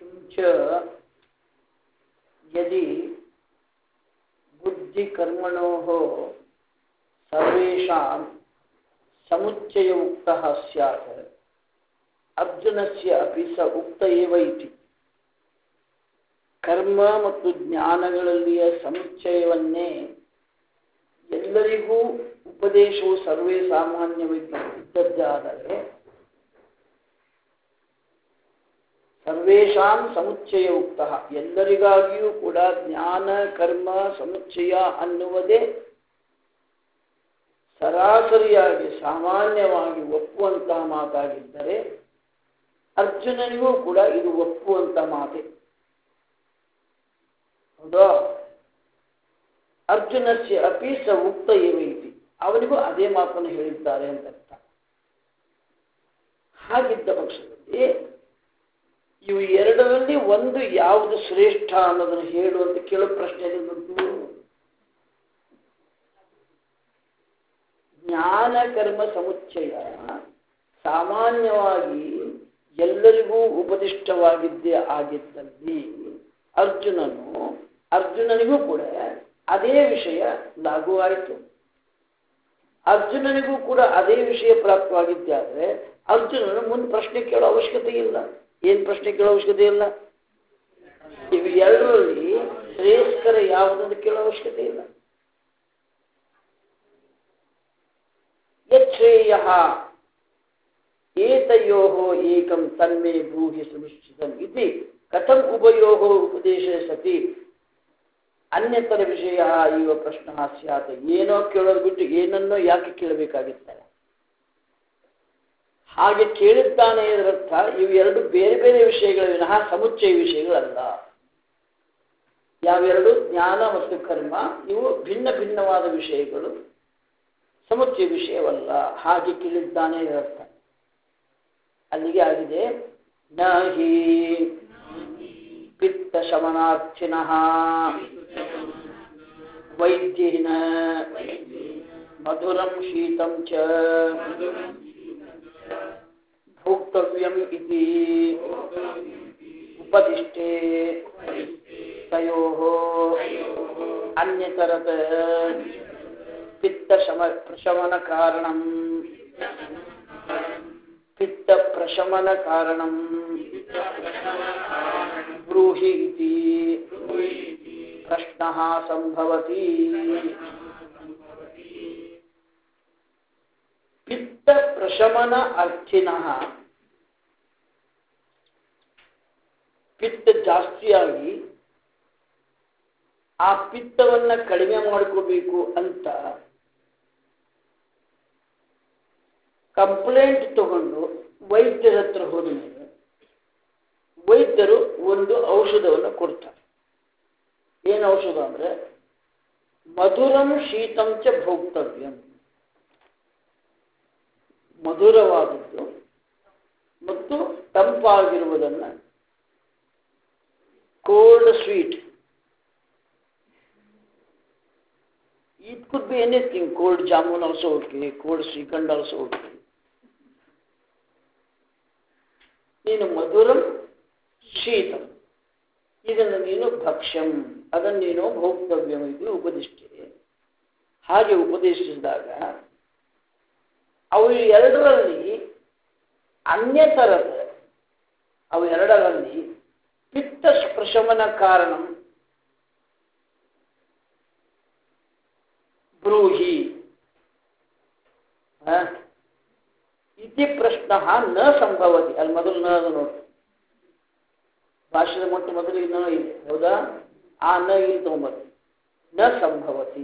किंच यदि बुद्धि कर्मणोः सर्वेषां समुच्चय उक्तः स्यात् अर्जुनस्य अपि स उक्त एव इति ಕರ್ಮ ಮತ್ತು ಜ್ಞಾನಗಳಲ್ಲಿಯ ಸಮುಚ್ಚಯವನ್ನೇ ಎಲ್ಲರಿಗೂ ಉಪದೇಶವು ಸರ್ವೇ ಸಾಮಾನ್ಯವಿದ್ದದ್ದಾದರೆ ಸರ್ವೇಷಾಂ ಸಮುಚ್ಚಯ ಉಕ್ತ ಎಲ್ಲರಿಗಾಗಿಯೂ ಕೂಡ ಜ್ಞಾನ ಕರ್ಮ ಸಮುಚ್ಚಯ ಅನ್ನುವುದೇ ಸರಾಸರಿಯಾಗಿ ಸಾಮಾನ್ಯವಾಗಿ ಒಪ್ಪುವಂತಹ ಮಾತಾಗಿದ್ದರೆ ಅರ್ಜುನನಿಗೂ ಕೂಡ ಇದು ಒಪ್ಪುವಂತ ಮಾತೆ. ಹೌದಾ? ಅರ್ಜುನಸ್ಯ ಅಪಿ ಸ ಉಕ್ತ ಏವ ಇತಿ ಅವನಿಗೂ ಅದೇ ಮಾತನ್ನು ಹೇಳಿದ್ದಾರೆ ಅಂತ ಅರ್ಥ. ಹಾಗಿದ್ದ ಪಕ್ಷದಲ್ಲಿ ಇವು ಎರಡರಲ್ಲಿ ಒಂದು ಯಾವುದು ಶ್ರೇಷ್ಠ ಅನ್ನೋದನ್ನು ಹೇಳು ಅಂತ ಕೇಳೋ ಪ್ರಶ್ನೆ ಬಂತು. ಜ್ಞಾನ ಕರ್ಮ ಸಮುಚ್ಚಯ ಸಾಮಾನ್ಯವಾಗಿ ಎಲ್ಲರಿಗೂ ಉಪದಿಷ್ಟವಾಗಿದ್ದೇ ಆಗಿದ್ದಲ್ಲಿ ಅರ್ಜುನನಿಗೂ ಕೂಡ ಅದೇ ವಿಷಯ ಲಾಗೂ ಆಯಿತು. ಅರ್ಜುನನಿಗೂ ಕೂಡ ಅದೇ ವಿಷಯ ಪ್ರಾಪ್ತವಾಗಿದ್ದೆ ಆದರೆ ಅರ್ಜುನನು ಮುಂದೆ ಪ್ರಶ್ನೆ ಕೇಳೋ ಅವಶ್ಯಕತೆ ಇಲ್ಲ. ಏನು ಪ್ರಶ್ನೆ ಕೇಳೋ ಅವಶ್ಯಕತೆ ಇಲ್ಲ? ಇವು ಎರಡರಲ್ಲಿ ಶ್ರೇಷ್ಠಕರ ಯಾವುದಂತ ಕೇಳೋ ಅವಶ್ಯಕತೆ ಇಲ್ಲ. ಯಚ್ಛ್ರೇಯಃ ಏತಯೋಃ ಏಕಂ ತನ್ಮೇ ಬ್ರೂಹಿ ಸುನಿಶ್ಚಿತಂ ಇತಿ ಕಥಂ ಉಭಯೋಃ ಉಪದೇಶೇ ಸತಿ ಅನ್ಯತರ ವಿಷಯ ಇವ ಪ್ರಶ್ನ ಸ್ಯಾತ್. ಏನೋ ಕೇಳೋದು ಬಿಟ್ಟು ಏನನ್ನೋ ಯಾಕೆ ಕೇಳಬೇಕಾಗಿರ್ತಾರೆ? ಹಾಗೆ ಕೇಳಿದ್ದಾನೆ ಇದರರ್ಥ ಇವು ಎರಡು ಬೇರೆ ಬೇರೆ ವಿಷಯಗಳ ವಿನಃ ಸಮುಚ್ಚಯ ವಿಷಯಗಳಲ್ಲ. ಯಾವೆರಡು? ಜ್ಞಾನ ಮತ್ತು ಕರ್ಮ ಇವು ಭಿನ್ನ ಭಿನ್ನವಾದ ವಿಷಯಗಳು, ಸಮುಚ್ಚಯ ವಿಷಯವಲ್ಲ. ಹಾಗೆ ಕೇಳಿದ್ದಾನೆ ಇದರರ್ಥ. ಅಲ್ಲಿಗೆ ಆಗಿದೆ. ನಹಿ ಪಿತ್ತ ಶಮನಾರ್ಥಿನಃ ವೈದ್ಯೇನ ಮಧುರಂ ಶೀತಂ ಚ ಭೋಕ್ತವ್ಯಂ ಇತಿ ಉಪದಿಷ್ಟೇ ತಯೋಃ ಅನ್ಯತರತ್ ಪಿತ್ತ ಪ್ರಶಮನ ಕಾರಣಂ ಬ್ರೂಹಿ ಇತಿ ಪ್ರಶ್ನಃ ಸಂಭವತಿ. ಪಿತ್ತ ಪ್ರಶಮನ ಅರ್ಥಿನಃ ಪಿತ್ತ ಜಾಸ್ತಿಯಾಗಿ ಆ ಪಿತ್ತವನ್ನ ಕಡಿಮೆ ಮಾಡ್ಕೋಬೇಕು ಅಂತ ಕಂಪ್ಲೇಂಟ್ ತಗೊಂಡು ವೈದ್ಯರ ಹತ್ರ ಹೋದ ಮೇಲೆ ವೈದ್ಯರು ಒಂದು ಔಷಧವನ್ನು ಕೊಡ್ತಾರೆ. ಏನು ಔಷಧ ಅಂದ್ರೆ ಮಧುರಂ ಶೀತಂ ಚ ಭೋಕ್ತವ್ಯಂ, ಮಧುರವಾದದ್ದು ಮತ್ತು ತಂಪಾಗಿರುವುದನ್ನ, cold sweet. It could be anything. Cold jamun also okay, cold srikhand also okay. ನೀನು ಮಧುರಂ ಶೀತಂ ಇದನ್ನು ನೀನು ಭಕ್ಷ್ಯಂ ಅದನ್ನು ನೀನು ಭೋಕ್ತವ್ಯಂ ಇದು ಉಪದಿಷ್ಟೆ. ಹಾಗೆ ಉಪದೇಶಿಸಿದಾಗ ಅವು ಎರಡರಲ್ಲಿ ಅನ್ಯತರದ ಅವು ಎರಡರಲ್ಲಿ ಪಿತ್ತ ಪ್ರಶಮನ ಕಾರಣ ಬ್ರೂಹಿ ಇತಿ ಪ್ರಶ್ನ ನ ಸಂಭವತಿ. ಅಲ್ಲಿ ಮೊದಲು ನ ಅದು ನೋಡಿ, ಭಾಷೆದ ಮೊದಲು ನ ಇದೆ ಹೌದಾ? ಆ ನ ಇಲ್ಲಿ ತಗೊಂಬರ್ತಿ. ನ ಸಂಭವತಿ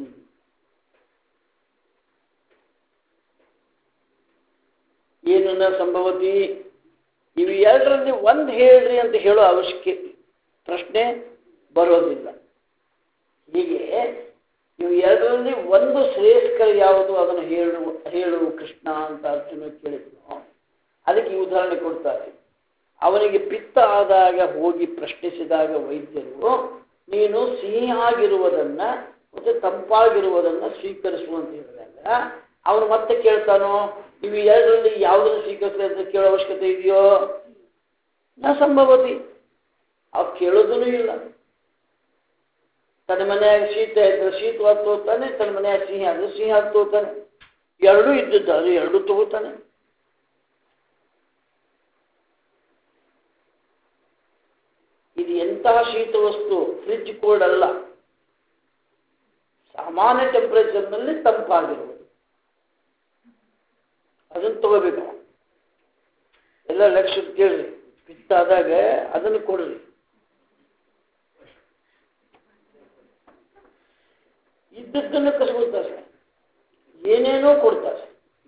ಏನು ನ ಸಂಭವತಿ? ಇವು ಎರಡರಲ್ಲಿ ಒಂದು ಹೇಳ್ರಿ ಅಂತ ಹೇಳೋ ಅವಶ್ಯಕತೆ ಪ್ರಶ್ನೆ ಬರೋದಿಲ್ಲ. ಹೀಗೆ ಇವು ಎರಡರಲ್ಲಿ ಒಂದು ಶ್ರೇಷ್ಠಕರ ಯಾವುದು ಅದನ್ನು ಹೇಳು ಕೃಷ್ಣ ಅಂತ ಅರ್ಜುನ ಕೇಳಿದ್ನು. ಅದಕ್ಕೆ ಈ ಉದಾಹರಣೆ ಕೊಡ್ತಾರೆ. ಅವನಿಗೆ ಪಿತ್ತ ಆದಾಗ ಹೋಗಿ ಪ್ರಶ್ನಿಸಿದಾಗ ವೈದ್ಯರು ನೀನು ಸಿಹಿಯಾಗಿರುವುದನ್ನ ಮತ್ತು ತಂಪಾಗಿರುವುದನ್ನ ಸ್ವೀಕರಿಸುವಂತ ಹೇಳಿದಾಗ ಅವನು ಮತ್ತೆ ಕೇಳ್ತಾನೋ ಇವು ಎರಡರಲ್ಲಿ ಯಾವುದನ್ನು ಸ್ವೀಕರಿಸಿದ್ರೆ ಅಂತ ಕೇಳೋ ಅವಶ್ಯಕತೆ ಇದೆಯೋ? ನ ಸಂಭವತಿ. ಅವ್ ಕೇಳೋದೂ ಇಲ್ಲ. ತನ್ನ ಮನೆಯಾಗ ಶೀತ ಇದ್ರೆ ಶೀತವಾದ ತಗೋತಾನೆ, ತನ್ನ ಮನೆಯಾಗ ಸಿಹಿ ಆದ್ರೆ ಸಿಹಿ ಆದ ತಗೋತಾನೆ. ಎರಡೂ ಇದ್ದದ್ದು ಅದು ಎರಡೂ ತಗೋತಾನೆ. ಇದು ಎಂತಹ ಶೀತ ವಸ್ತು, ಫ್ರಿಡ್ಜ್ ಕೋಲ್ಡ್ ಅಲ್ಲ, ಸಾಮಾನ್ಯ ಟೆಂಪರೇಚರ್ನಲ್ಲಿ ತಂಪಾಗಿರುವುದು. ಅದನ್ನು ತಗೋಬೇಕು. ಎಲ್ಲ ಲಕ್ಷ ಕೇಳ್ರಿ, ಪಿತ್ತ ಆದಾಗ ಅದನ್ನು ಕೊಡ್ರಿ. ಇದ್ದದ್ದನ್ನು ಕಸ್ಕೊಳ್ತಾರೆ, ಏನೇನೋ ಕೊಡ್ತಾರೆ.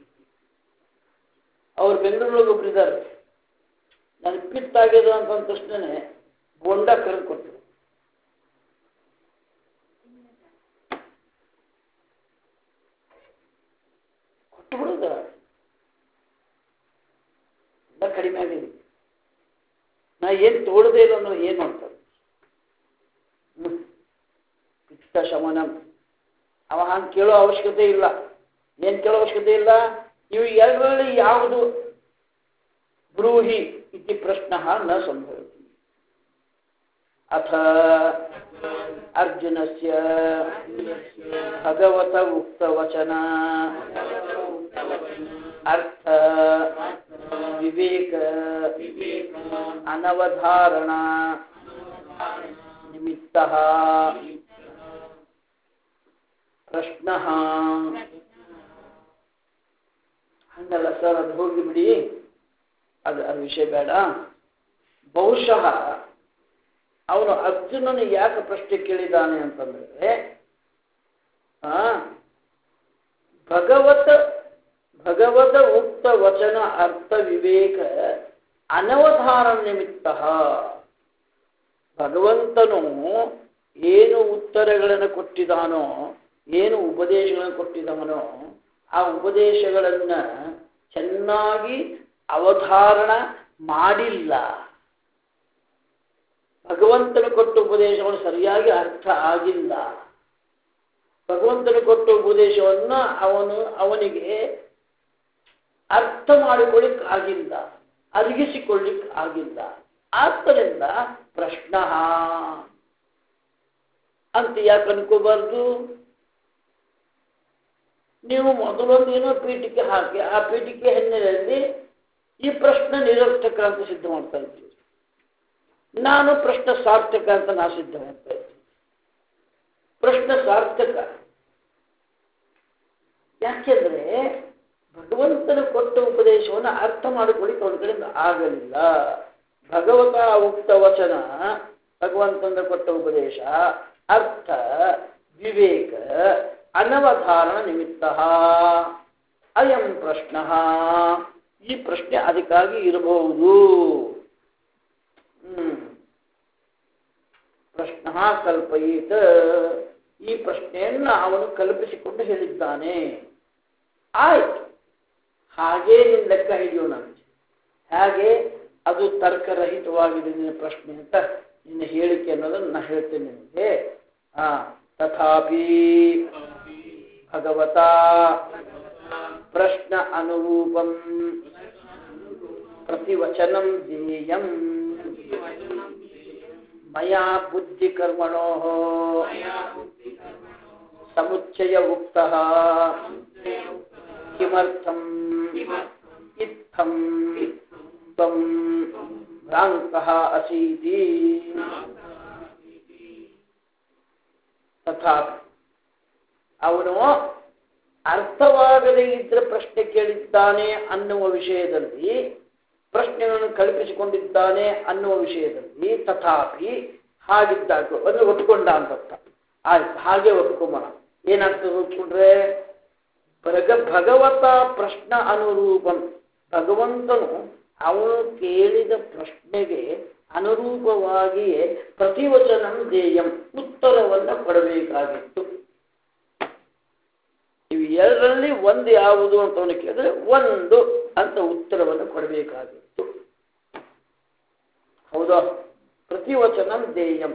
ಅವ್ರು ಬೆಂಗಳೂರಿಗೆ ಒಬ್ರು ಇದ್ದಾರೆ, ನಾನು ಪಿತ್ತ ಆಗ್ಯದ ಅಂತ ತಕ್ಷಣ ಬೋಂಡ ಕರೆದು ಕೊಟ್ಟರು. ಕೊಟ್ಟು ಬಿಡುದ ಎಲ್ಲ ಕಡಿಮೆ ಆಗಿದೆ. ನಾ ಏನ್ ತೋಳದೇ ಇಲ್ಲ ಅನ್ನೋ ಏನ್ ಮಾಡ್ತಾರೆ. ಪಿತ್ತ ಶಮನ ಅವ ಹಂಗೆ ಕೇಳೋ ಅವಶ್ಯಕತೆ ಇಲ್ಲ. ಏನ್ ಕೇಳೋ ಅವಶ್ಯಕತೆ ಇಲ್ಲ. ಇವು ಎರಡರಲ್ಲಿ ಯಾವುದು ಬ್ರೂಹಿ ಇತಿ ಪ್ರಶ್ನ ನ ಸಂಭವತಿ. ಅಥ ಅರ್ಜುನಸ್ಯ ಭಗವತ ಉಕ್ತವಚನ ಅರ್ಥ ವಿವೇಕ ಅನವಧಾರಣ ನಿಮಿತ್ತ ಪ್ರಶ್ನ. ಹಂಗಲ್ಲ ಸರ್, ಅದು ಹೋಗಿ ಬಿಡಿ, ಅದು ವಿಷಯ ಬೇಡ. ಬಹುಶಃ ಅವನು ಅರ್ಜುನನು ಯಾಕೆ ಪ್ರಶ್ನೆ ಕೇಳಿದಾನೆ ಅಂತಂದ್ರೆ, ಭಗವತ ಉಕ್ತ ವಚನ ಅರ್ಥ ವಿವೇಕ ಅನವಧಾರಣ ನಿಮಿತ್ತ. ಭಗವಂತನು ಏನು ಉತ್ತರಗಳನ್ನು ಕೊಟ್ಟಿದ್ದಾನೋ, ಏನು ಉಪದೇಶಗಳನ್ನು ಕೊಟ್ಟಿದ್ದಾನೋ, ಆ ಉಪದೇಶಗಳನ್ನ ಚೆನ್ನಾಗಿ ಅವಧಾರಣ ಮಾಡಿಲ್ಲ. ಭಗವಂತನು ಕೊಟ್ಟ ಉಪದೇಶವನ್ನು ಸರಿಯಾಗಿ ಅರ್ಥ ಆಗಿಲ್ಲ. ಭಗವಂತನು ಕೊಟ್ಟ ಉಪದೇಶವನ್ನ ಅವನಿಗೆ ಅರ್ಥ ಮಾಡಿಕೊಳ್ಳಿಕ್ ಆಗಿಲ್ಲ, ಅರಗಿಸಿಕೊಳ್ಳಿಕ್ ಆಗಿಲ್ಲ. ಆದ್ದರಿಂದ ಪ್ರಶ್ನ ಅಂತ ಯಾಕೆ ಅನ್ಕೋಬಾರ್ದು. ನೀವು ಮೊದಲೊಂದು ಏನೋ ಪೀಠಿಕೆ ಹಾಕಿ ಆ ಪೀಠಿಕೆ ಹಿನ್ನೆಲೆಯಲ್ಲಿ ಈ ಪ್ರಶ್ನೆ ನಿರರ್ಥಕ ಅಂತ ಸಿದ್ಧ ಮಾಡ್ತಾ ಇದ್ದೀವಿ. ನಾನು ಪ್ರಶ್ನೆ ಸಾರ್ಥಕ ಅಂತ ನಾ ಸಿದ್ಧ ಮಾಡ್ತಾ ಇದ್ದೀನಿ. ಪ್ರಶ್ನೆ ಸಾರ್ಥಕ ಯಾಕೆಂದ್ರೆ ಭಗವಂತನ ಕೊಟ್ಟ ಉಪದೇಶವನ್ನು ಅರ್ಥ ಮಾಡಿಕೊಳ್ಳಿಕ್ಕೆ ಅವನ ಕಡೆಯಿಂದ ಆಗಲಿಲ್ಲ. ಭಗವತ ಉಕ್ತ ವಚನ, ಭಗವಂತನ ಕೊಟ್ಟ ಉಪದೇಶ ಅರ್ಥ ವಿವೇಕ ಅನವಧಾರಣ ನಿಮಿತ್ತ ಅಯಂ ಪ್ರಶ್ನ. ಈ ಪ್ರಶ್ನೆ ಅದಕ್ಕಾಗಿ ಇರಬಹುದು. ಪ್ರಶ್ನ ಕಲ್ಪಯಿತ, ಈ ಪ್ರಶ್ನೆಯನ್ನ ಅವನು ಕಲ್ಪಿಸಿಕೊಂಡು ಹೇಳಿದ್ದಾನೆ. ಆಯ್ತು, ಹಾಗೇ ನಿನ್ನ ಲೆಕ್ಕ ಹಿಡಿಯೋಣ. ಹಾಗೆ ಅದು ತರ್ಕರಹಿತವಾಗಿದೆ ನಿನ್ನ ಪ್ರಶ್ನೆ ಅಂತ ನಿನ್ನ ಹೇಳಿಕೆ ಅನ್ನೋದನ್ನು ನಾ ಹೇಳ್ತೇನೆ ನಿಮಗೆ. ತಥಾಪಿ ಭಗವತ ಪ್ರಶ್ನ ಅನುರೂಪಂ ಪ್ರತಿವಚನಂ ಧ್ಯೇಯಂ ಮಯಾ ಬುದ್ಧಿ ಕರ್ಮಣೋ ಸಮುಚ್ಚಯ ಉಕ್ತಃ ಕಿಮರ್ಥಂ ಇತ್ತಂ ತ್ವಂ ಭ್ರಾಂತಃ ಅಸೀತಿ. ತಥಾಪಿ ಅವನು ಅರ್ಥವಾಗದೇ ಇದ್ರೆ ಪ್ರಶ್ನೆ ಕೇಳಿದ್ದಾನೆ ಅನ್ನುವ ವಿಷಯದಲ್ಲಿ, ಪ್ರಶ್ನೆಗಳನ್ನು ಕಲ್ಪಿಸಿಕೊಂಡಿದ್ದಾನೆ ಅನ್ನುವ ವಿಷಯದಲ್ಲಿ ತಥಾಪಿ ಹಾಗಿದ್ದಾಗ ಅಂದ್ರೆ ಒಪ್ಪಿಕೊಂಡ ಅಂತ. ಆಯ್ತು, ಹಾಗೆ ಒಪ್ಕೊಂಬೋಣ. ಏನಾಗ್ತದೆ ಒಪ್ಕೊಂಡ್ರೆ, ಭಗವತ ಪ್ರಶ್ನ ಅನುರೂಪಂ, ಭಗವಂತನು ಅವನು ಕೇಳಿದ ಪ್ರಶ್ನೆಗೆ ಅನುರೂಪವಾಗಿಯೇ ಪ್ರತಿವಚನಂ ಧ್ಯೇಯಂ, ಉತ್ತರವನ್ನು ಕೊಡಬೇಕಾಗಿತ್ತು. ಇವು ಎರಡರಲ್ಲಿ ಒಂದು ಯಾವುದು ಅಂತ ಅವನು ಕೇಳಿದ್ರೆ ಒಂದು ಅಂತ ಉತ್ತರವನ್ನು ಕೊಡಬೇಕಾಗಿತ್ತು. ಹೌದಾ? ಪ್ರತಿವಚನಂ ಧ್ಯೇಯಂ.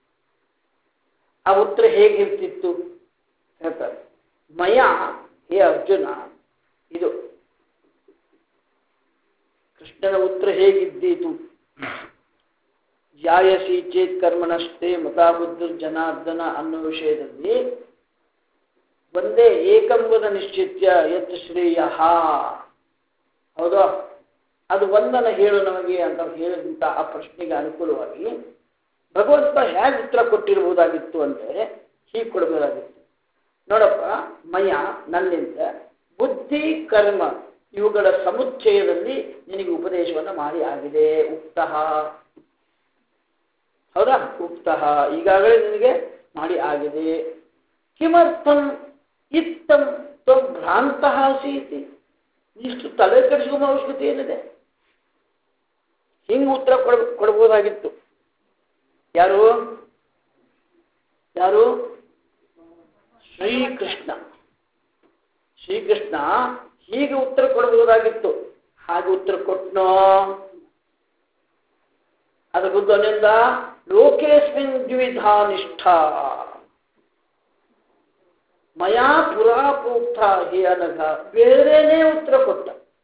ಆ ಉತ್ತರ ಹೇಗಿರ್ತಿತ್ತು ಹೇಳ್ತಾರೆ. ಮಯ, ಹೇ ಅರ್ಜುನ, ಇದು ಕೃಷ್ಣನ ಉತ್ತರ ಹೇಗಿದ್ದೀತು? ಧ್ಯಾಯಸಿ ಚೇತ್ ಕರ್ಮಣಷ್ಟೇ ಮತಾಬುದ್ಧರ್ ಜನಾರ್ದನ ಅನ್ನೋ ವಿಷಯದಲ್ಲಿ ಒಂದೇ ಏಕಂಬದ ನಿಶ್ಚಿತ್ಯ ಯತ್ ಶ್ರೇಯ. ಹೌದಾ? ಅದು ಒಂದನ್ನು ಹೇಳು ನಮಗೆ ಅಂತ ಹೇಳಿದಂತ ಆ ಪ್ರಶ್ನೆಗೆ ಅನುಕೂಲವಾಗಿ ಭಗವಂತ ಹೇಗೆ ಉತ್ತರ ಕೊಟ್ಟಿರಬಹುದಾಗಿತ್ತು ಅಂದರೆ ಹೀಗೆ ಕೊಡಬಹುದಾಗಿತ್ತು. ನೋಡಪ್ಪ, ಮಯ ನನ್ನಿಂದ ಬುದ್ಧಿ ಕರ್ಮ ಇವುಗಳ ಸಮುಚ್ಚಯದಲ್ಲಿ ನಿನಗೆ ಉಪದೇಶವನ್ನು ಮಾಡಿ ಆಗಿದೆ. ಉಕ್ತಃ, ಹೌದಾ? ಉಕ್ತಃ, ಈಗಾಗಲೇ ನಿನಗೆ ಮಾಡಿ ಆಗಿದೆ. ಕಿಮರ್ಥಂ ಇತ್ತಂ ತ್ವಂ ಭ್ರಾಂತಃ ಅಸೀತಿ. ಇಷ್ಟು ತಲೆ ಕೆಡಿಸುವ ಅವಶ್ಯಕತೆ ಏನಿದೆ? ಹಿಂಗೆ ಉತ್ತರ ಕೊಡಬಹುದಾಗಿತ್ತು. ಯಾರು ಯಾರು ಶ್ರೀಕೃಷ್ಣ. ಶ್ರೀಕೃಷ್ಣ ಹೀಗೆ ಉತ್ತರ ಕೊಡಬಹುದಾಗಿತ್ತು. ಹಾಗೆ ಉತ್ತರ ಕೊಟ್ನೋ? ಅದರ ಬುದ್ಧನಿಂದ ಲೋಕೇಸ್ಮಿನ್ ದ್ವಿಧಾ ನಿಷ್ಠಾ ಮಯಾ ಪುರಾ ಪ್ರೋಕ್ತ ಹೇ ಅನಘ. ಬೇರೆನೇ ಉತ್ತರ ಕೊಟ್ಟ.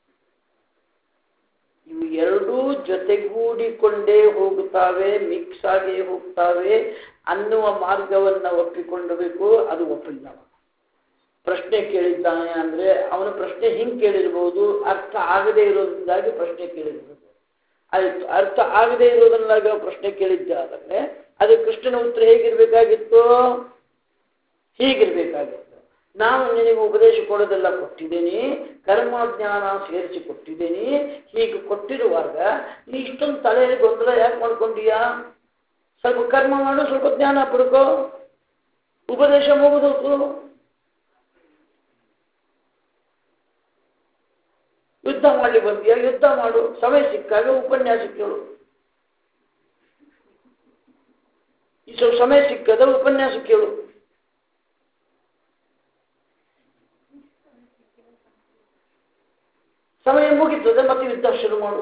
ಇವು ಎರಡೂ ಜೊತೆಗೂಡಿಕೊಂಡೇ ಹೋಗುತ್ತಾವೆ, ಮಿಕ್ಸ್ ಆಗೇ ಹೋಗ್ತಾವೆ ಅನ್ನುವ ಮಾರ್ಗವನ್ನು ಒಪ್ಪಿಕೊಳ್ಳಬೇಕು. ಅದು ಒಪ್ಪಿಲ್ಲ. ಪ್ರಶ್ನೆ ಕೇಳಿದ್ದಾನೆ ಅಂದ್ರೆ ಅವನ ಪ್ರಶ್ನೆ ಹಿಂಗೆ ಕೇಳಿರ್ಬೋದು, ಅರ್ಥ ಆಗದೇ ಇರೋದ್ರಿಂದಾಗಿ ಪ್ರಶ್ನೆ ಕೇಳಿರ್ಬೋದು. ಆಯ್ತು, ಅರ್ಥ ಆಗದೇ ಇರೋದ್ರಿಂದಾಗಿ ಪ್ರಶ್ನೆ ಕೇಳಿದ್ದಾದರೆ ಅದು ಕೃಷ್ಣನ ಉತ್ತರ ಹೇಗಿರ್ಬೇಕಾಗಿತ್ತು? ಹೀಗಿರ್ಬೇಕಾಗಿತ್ತು. ನಾನು ನಿನಗೆ ಉಪದೇಶ ಕೊಡೋದೆಲ್ಲ ಕೊಟ್ಟಿದ್ದೀನಿ, ಕರ್ಮಜ್ಞಾನ ಸೇರಿಸಿ ಕೊಟ್ಟಿದ್ದೀನಿ. ಹೀಗೆ ಕೊಟ್ಟಿರುವಾಗ ನೀ ಇಷ್ಟೊಂದು ತಲೆಯಲ್ಲಿ ಗೊಂದಲ ಯಾಕೆ ಮಾಡ್ಕೊಂಡೀಯಾ? ಸ್ವಲ್ಪ ಕರ್ಮ ಮಾಡು, ಸ್ವಲ್ಪ ಜ್ಞಾನ ಪಡ್ಕೋ, ಉಪದೇಶ ಮುಗಿದೋತು. ಯುದ್ಧ ಮಾಡಲಿ ಬಂದಿಯಾ, ಯುದ್ಧ ಮಾಡು. ಸಮಯ ಸಿಕ್ಕಾಗ ಉಪನ್ಯಾಸ ಕೇಳು. ಈ ಸ್ವಲ್ಪ ಸಮಯ ಸಿಕ್ಕದ ಉಪನ್ಯಾಸ ಕೇಳು. ಸಮಯ ಮುಗಿತದೆ, ಮತ್ತೆ ಯುದ್ಧ ಶುರು ಮಾಡು.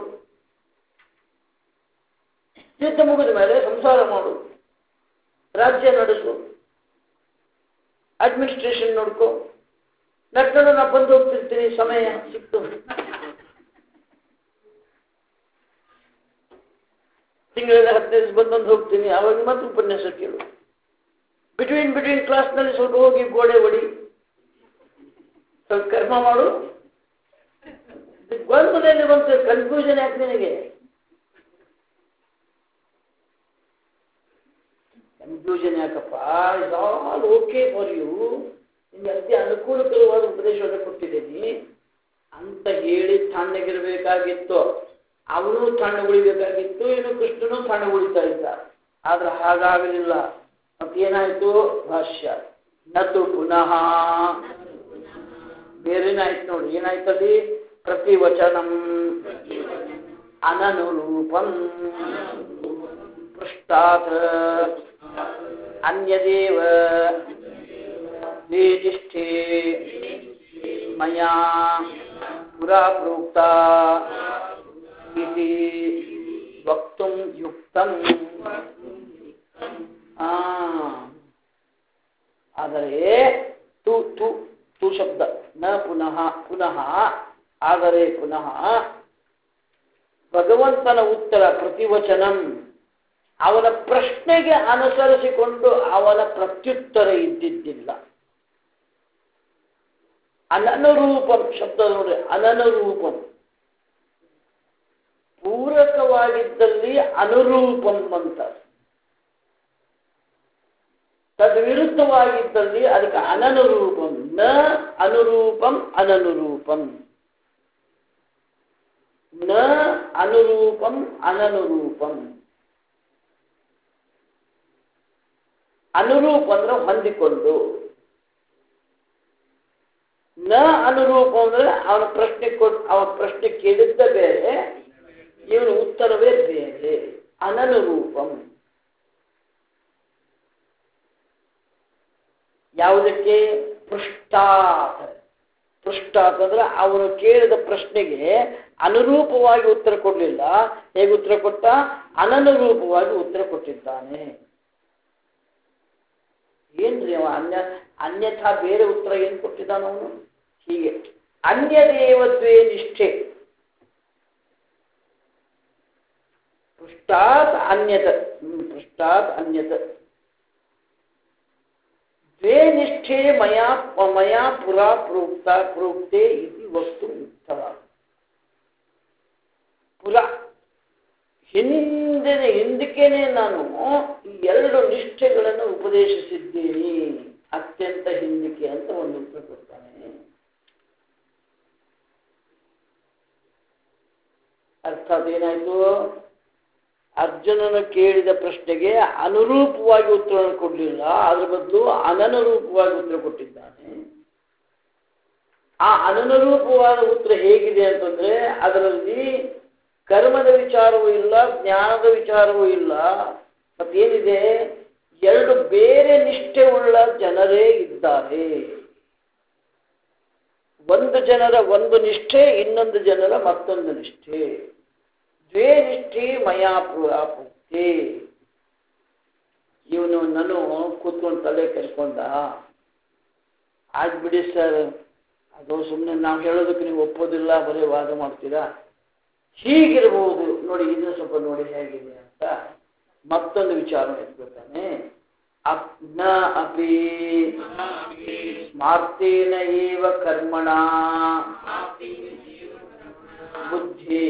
ಯುದ್ಧ ಮುಗಿದ ಮೇಲೆ ಸಂಸಾರ ಮಾಡು, ರಾಜ್ಯ ನಡೆಸು, ಅಡ್ಮಿನಿಸ್ಟ್ರೇಷನ್ ನೋಡ್ಕೋ. ನಡ್ಕೊಂಡು ನಾ ಬಂದು ಹೋಗ್ತಿರ್ತೀನಿ, ಸಮಯ ಸಿಕ್ತು. ತಿಂಗಳಲ್ಲಿ 15 ಬಂದು ಹೋಗ್ತೀನಿ, ಆವಾಗ ಮತ್ತೆ ಉಪನ್ಯಾಸ ಕೇಳು. ಬಿಟ್ವೀನ್ ಕ್ಲಾಸ್ನಲ್ಲಿ ಸ್ವಲ್ಪ ಹೋಗಿ ಗೋಡೆ ಹೊಡಿ, ಸ್ವಲ್ಪ ಕರ್ಮ ಮಾಡು. ಗೊಂದಲದಲ್ಲಿ ಬಂತು, ಕನ್ಫ್ಯೂಷನ್ ಯಾಕೆ ನಿನಗೆ? ಕನ್ಫ್ಯೂಷನ್ ಯಾಕಪ್ಪ? Is all okay for you. ನಿಮ್ಗೆ ಅತಿ ಅನುಕೂಲಕರವಾದ ಉಪದೇಶವನ್ನು ಕೊಟ್ಟಿದ್ದೀನಿ ಅಂತ ಹೇಳಿ ತಣ್ಣಗಿರಬೇಕಾಗಿತ್ತು. ಅವನು ತಣ್ಣಗುಳಿಬೇಕಾಗಿತ್ತು, ಇನ್ನು ಕೃಷ್ಣನು ತಣ್ಣಗುಳಿತಾ ಇದ್ದ. ಆದ್ರೆ ಹಾಗಾಗಲಿಲ್ಲ. ಮತ್ತೇನಾಯ್ತು? ಭಾಷ್ಯ ನತು ಪುನಃ ಬೇರೆನಾಯ್ತು ನೋಡಿ. ಏನಾಯ್ತಲ್ಲಿ? ಪ್ರತಿವಚನಂ ಅನನುರೂಪಂ ಪೃಷ್ಟಾತ್ ಅನ್ಯದೇವ ವೇದಿಷ್ಠೆ ಮಯಾ ಪುರಾ ಪ್ರೋಕ್ತ ಇತಿ ವಕ್ತುಂ ಯುಕ್ತಂ. ಆದರೆ ತು ಶಬ್ದ ನ ಪುನಃ, ಪುನಃ ಆದರೆ ಪುನಃ ಭಗವಂತನ ಉತ್ತರ ಪ್ರತಿವಚನಂ ಅವನ ಪ್ರಶ್ನೆಗೆ ಅನುಸರಿಸಿಕೊಂಡು ಅವನ ಪ್ರತ್ಯುತ್ತರ ಇದ್ದಿದ್ದಿಲ್ಲ. ಅನನುರೂಪಂ ಶಬ್ದ ನೋಡಿ, ಅನನುರೂಪಂ ಪೂರಕವಾಗಿದ್ದಲ್ಲಿ ಅನುರೂಪಂ ಅಂತ, ತದ್ವಿರುದ್ಧವಾಗಿದ್ದಲ್ಲಿ ಅದಕ್ಕೆ ಅನನುರೂಪಂ. ನ ಅನುರೂಪಂ ಅನನುರೂಪಂ, ನ ಅನುರೂಪಂ ಅನನುರೂಪಂ. ಅನುರೂಪ ಅಂದ್ರೆ ಹೊಂದಿಕೊಂಡು, ನ ಅನುರೂಪ ಅಂದ್ರೆ ಅವನ ಪ್ರಶ್ನೆ ಕೇಳಿದ್ದ ಬೇರೆ, ಇವನ ಉತ್ತರವೇ ಬೇರೆ. ಅನನುರೂಪಂ ಯಾವುದಕ್ಕೆ? ಪೃಷ್ಟಾತ್. ಪೃಷ್ಟಾತ್ ಅಂದ್ರೆ ಅವನು ಕೇಳಿದ ಪ್ರಶ್ನೆಗೆ ಅನುರೂಪವಾಗಿ ಉತ್ತರ ಕೊಡಲಿಲ್ಲ. ಹೇಗೆ ಉತ್ತರ ಕೊಟ್ಟ? ಅನನುರೂಪವಾಗಿ ಉತ್ತರ ಕೊಟ್ಟಿದ್ದಾನೆ. ಏನ್ರಿ ಅವ ಅನ್ಯಥಾ ಬೇರೆ ಉತ್ತರ ಏನು ಕೊಟ್ಟಿದ್ದಾನ ಅವನು? ಹೀಗೆ ಅನ್ಯದೇವತ್ವೇ ನಿಷ್ಠೆ. ಪೃಷ್ಟಾತ್ ಅನ್ಯತ ಪೃಷ್ಟಾತ್ ಅನ್ಯತ ದ್ವೇ ನಿಷ್ಠೆ ಮಯಾ ಪುರಾ ಪ್ರೋಕ್ತೆ ಇತಿ ವಸ್ತು ಉಕ್ತಃ. ಪುರ ಹಿಂದಕ್ಕೇನೆ ನಾನು ಈ ಎರಡು ನಿಷ್ಠೆಗಳನ್ನು ಉಪದೇಶಿಸಿದ್ದೇನೆ, ಅತ್ಯಂತ ಹಿಂದಕ್ಕೆ ಅಂತ ಒಂದು ಉತ್ತರ ಕೊಡ್ತಾನೆ. ಅರ್ಥಾತ್ ಏನಾಯ್ತು, ಅರ್ಜುನನು ಕೇಳಿದ ಪ್ರಶ್ನೆಗೆ ಅನುರೂಪವಾಗಿ ಉತ್ತರವನ್ನು ಕೊಡಲಿಲ್ಲ, ಅದರ ಬದಲು ಅನನುರೂಪವಾಗಿ ಉತ್ತರ ಕೊಟ್ಟಿದ್ದಾನೆ. ಆ ಅನನುರೂಪವಾದ ಉತ್ತರ ಹೇಗಿದೆ ಅಂತಂದ್ರೆ ಅದರಲ್ಲಿ ಕರ್ಮದ ವಿಚಾರವೂ ಇಲ್ಲ, ಜ್ಞಾನದ ವಿಚಾರವೂ ಇಲ್ಲ. ಮತ್ತೇನಿದೆ, ಎರಡು ಬೇರೆ ನಿಷ್ಠೆ ಉಳ್ಳ ಜನರೇ ಇದ್ದಾರೆ. ಒಂದು ಜನರ ಒಂದು ನಿಷ್ಠೆ, ಇನ್ನೊಂದು ಜನರ ಮತ್ತೊಂದು ನಿಷ್ಠೆ. ದ್ವೇ ನಿಷ್ಠೆ ಮಯಾ ಪುರಾಪುಕ್ತೆ. ಇವನು ನಾನು ಕೂತ್ಕೊಂಡು ತಲೆ ಕೆರ್ಕೊಂಡ, ಆಗ್ಬಿಡಿ ಸರ್, ಅದು ಸುಮ್ಮನೆ ನಾವು ಹೇಳೋದಕ್ಕೆ ನೀವು ಒಪ್ಪೋದಿಲ್ಲ, ಬರೀ ವಾದ ಮಾಡ್ತೀರಾ, ಹೀಗಿರಬಹುದು ನೋಡಿ, ಇದನ್ನ ಸ್ವಲ್ಪ ನೋಡಿ ಹೇಗಿದೆ ಅಂತ ಮತ್ತೊಂದು ವಿಚಾರ ಎತ್ಕೊಳ್ತಾನೆ. ಅಪ್ನ ಅಪಿ ಸ್ಮಾರ್ತೇನ ಏವ ಕರ್ಮಣ ಬುದ್ಧಿ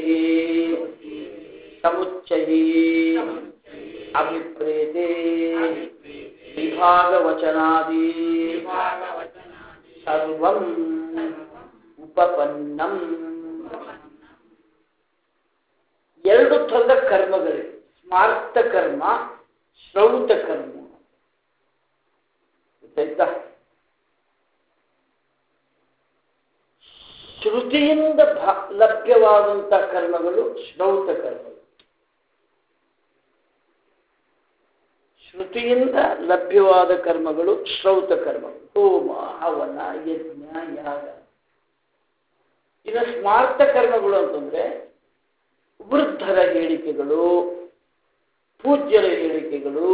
ಸಮುಚ್ಚಯೇ ಅಭಿಪ್ರೇತೆ ವಿಭಾಗವಚನಾದಿ ಸರ್ವಂ ಉಪಪನ್ನಂ. ಎರಡು ಥರದ ಕರ್ಮಗಳಿವೆ, ಸ್ಮಾರ್ತ ಕರ್ಮ, ಶ್ರೌತ ಕರ್ಮ. ಗೊತ್ತಾಯ್ತಾ? ಶ್ರುತಿಯಿಂದ ಲಭ್ಯವಾದಂತಹ ಕರ್ಮಗಳು ಶ್ರೌತ ಕರ್ಮಗಳು. ಶ್ರುತಿಯಿಂದ ಲಭ್ಯವಾದ ಕರ್ಮಗಳು ಶ್ರೌತ ಕರ್ಮಗಳು, ಹೋಮ, ಹವನ, ಯಜ್ಞ, ಯಾಗ. ಇನ್ನು ಸ್ಮಾರ್ತ ಕರ್ಮಗಳು ಅಂತಂದ್ರೆ ವೃದ್ಧರ ಹೇಳಿಕೆಗಳು, ಪೂಜ್ಯರ ಹೇಳಿಕೆಗಳು,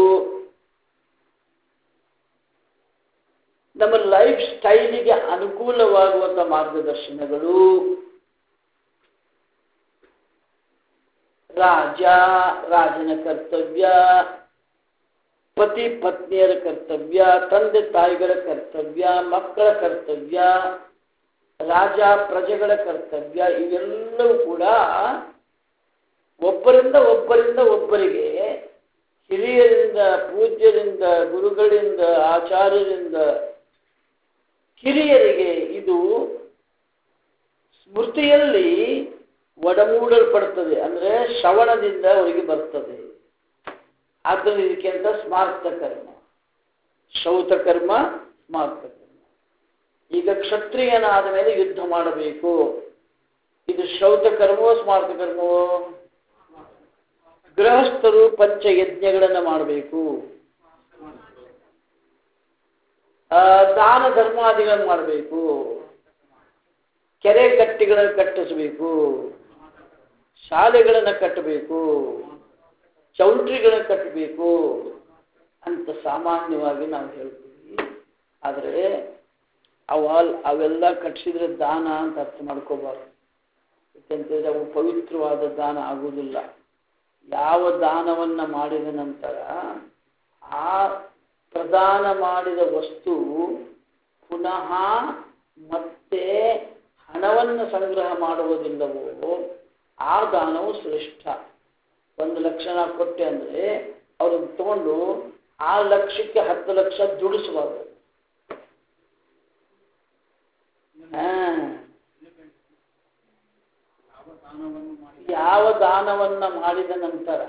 ನಮ್ಮ ಲೈಫ್ ಸ್ಟೈಲಿಗೆ ಅನುಕೂಲವಾಗುವಂಥ ಮಾರ್ಗದರ್ಶನಗಳು, ರಾಜನ ಕರ್ತವ್ಯ, ಪತಿ ಪತ್ನಿಯರ ಕರ್ತವ್ಯ, ತಂದೆ ತಾಯಿಗಳ ಕರ್ತವ್ಯ, ಮಕ್ಕಳ ಕರ್ತವ್ಯ, ರಾಜ ಪ್ರಜೆಗಳ ಕರ್ತವ್ಯ, ಇವೆಲ್ಲವೂ ಕೂಡ ಒಬ್ಬರಿಂದ ಒಬ್ಬರಿಗೆ, ಹಿರಿಯರಿಂದ, ಪೂಜ್ಯರಿಂದ, ಗುರುಗಳಿಂದ, ಆಚಾರ್ಯರಿಂದ ಹಿರಿಯರಿಗೆ ಇದು ಸ್ಮೃತಿಯಲ್ಲಿ ಒಡಮೂಡಲ್ಪಡ್ತದೆ, ಅಂದ್ರೆ ಶ್ರವಣದಿಂದ ಅವರಿಗೆ ಬರ್ತದೆ. ಆದ್ದರಿಂದ ಇದಕ್ಕೆ ಅಂತ ಸ್ಮಾರ್ತ ಕರ್ಮ, ಶ್ರೌತ ಕರ್ಮ, ಸ್ಮಾರ್ತ ಕರ್ಮ. ಈಗ ಕ್ಷತ್ರಿಯನಾದ ಮೇಲೆ ಯುದ್ಧ ಮಾಡಬೇಕು, ಇದು ಶ್ರೌತ ಕರ್ಮವೋ ಸ್ಮಾರ್ತ ಕರ್ಮವೋ? ಗೃಹಸ್ಥರು ಪಂಚಯಜ್ಞಗಳನ್ನು ಮಾಡಬೇಕು, ದಾನ ಧರ್ಮಾದಿಗಳನ್ನು ಮಾಡಬೇಕು, ಕೆರೆ ಕಟ್ಟಿಗಳನ್ನು ಕಟ್ಟಿಸಬೇಕು, ಶಾಲೆಗಳನ್ನು ಕಟ್ಟಬೇಕು, ಚೌಲ್ಟ್ರಿಗಳನ್ನು ಕಟ್ಟಬೇಕು ಅಂತ ಸಾಮಾನ್ಯವಾಗಿ ನಾವು ಹೇಳ್ತೀವಿ. ಆದರೆ ಅವೆಲ್ಲ ಕಟ್ಟಿಸಿದ್ರೆ ದಾನ ಅಂತ ಅರ್ಥ ಮಾಡ್ಕೋಬಾರ್ದು. ಯಾಕೆಂತಂದ್ರೆ ಅವು ಪವಿತ್ರವಾದ ದಾನ ಆಗುವುದಿಲ್ಲ. ಯಾವ ದಾನವನ್ನ ಮಾಡಿದ ನಂತರ ಆ ಪ್ರದಾನ ಮಾಡಿದ ವಸ್ತು ಪುನಃ ಮತ್ತೆ ಹಣವನ್ನು ಸಂಗ್ರಹ ಮಾಡುವುದಿಲ್ಲವೋ ಆ ದಾನವು ಶ್ರೇಷ್ಠ. 1 ಲಕ್ಷ ಕೊಟ್ಟೆ ಅಂದ್ರೆ ಅವ್ರನ್ನ ತಗೊಂಡು ಆ ಲಕ್ಷಕ್ಕೆ 10 ಲಕ್ಷ ದುಡಿಸಬಾರ್ದು. ಯಾವ ದಾನವನ್ನ ಮಾಡಿದ ನಂತರ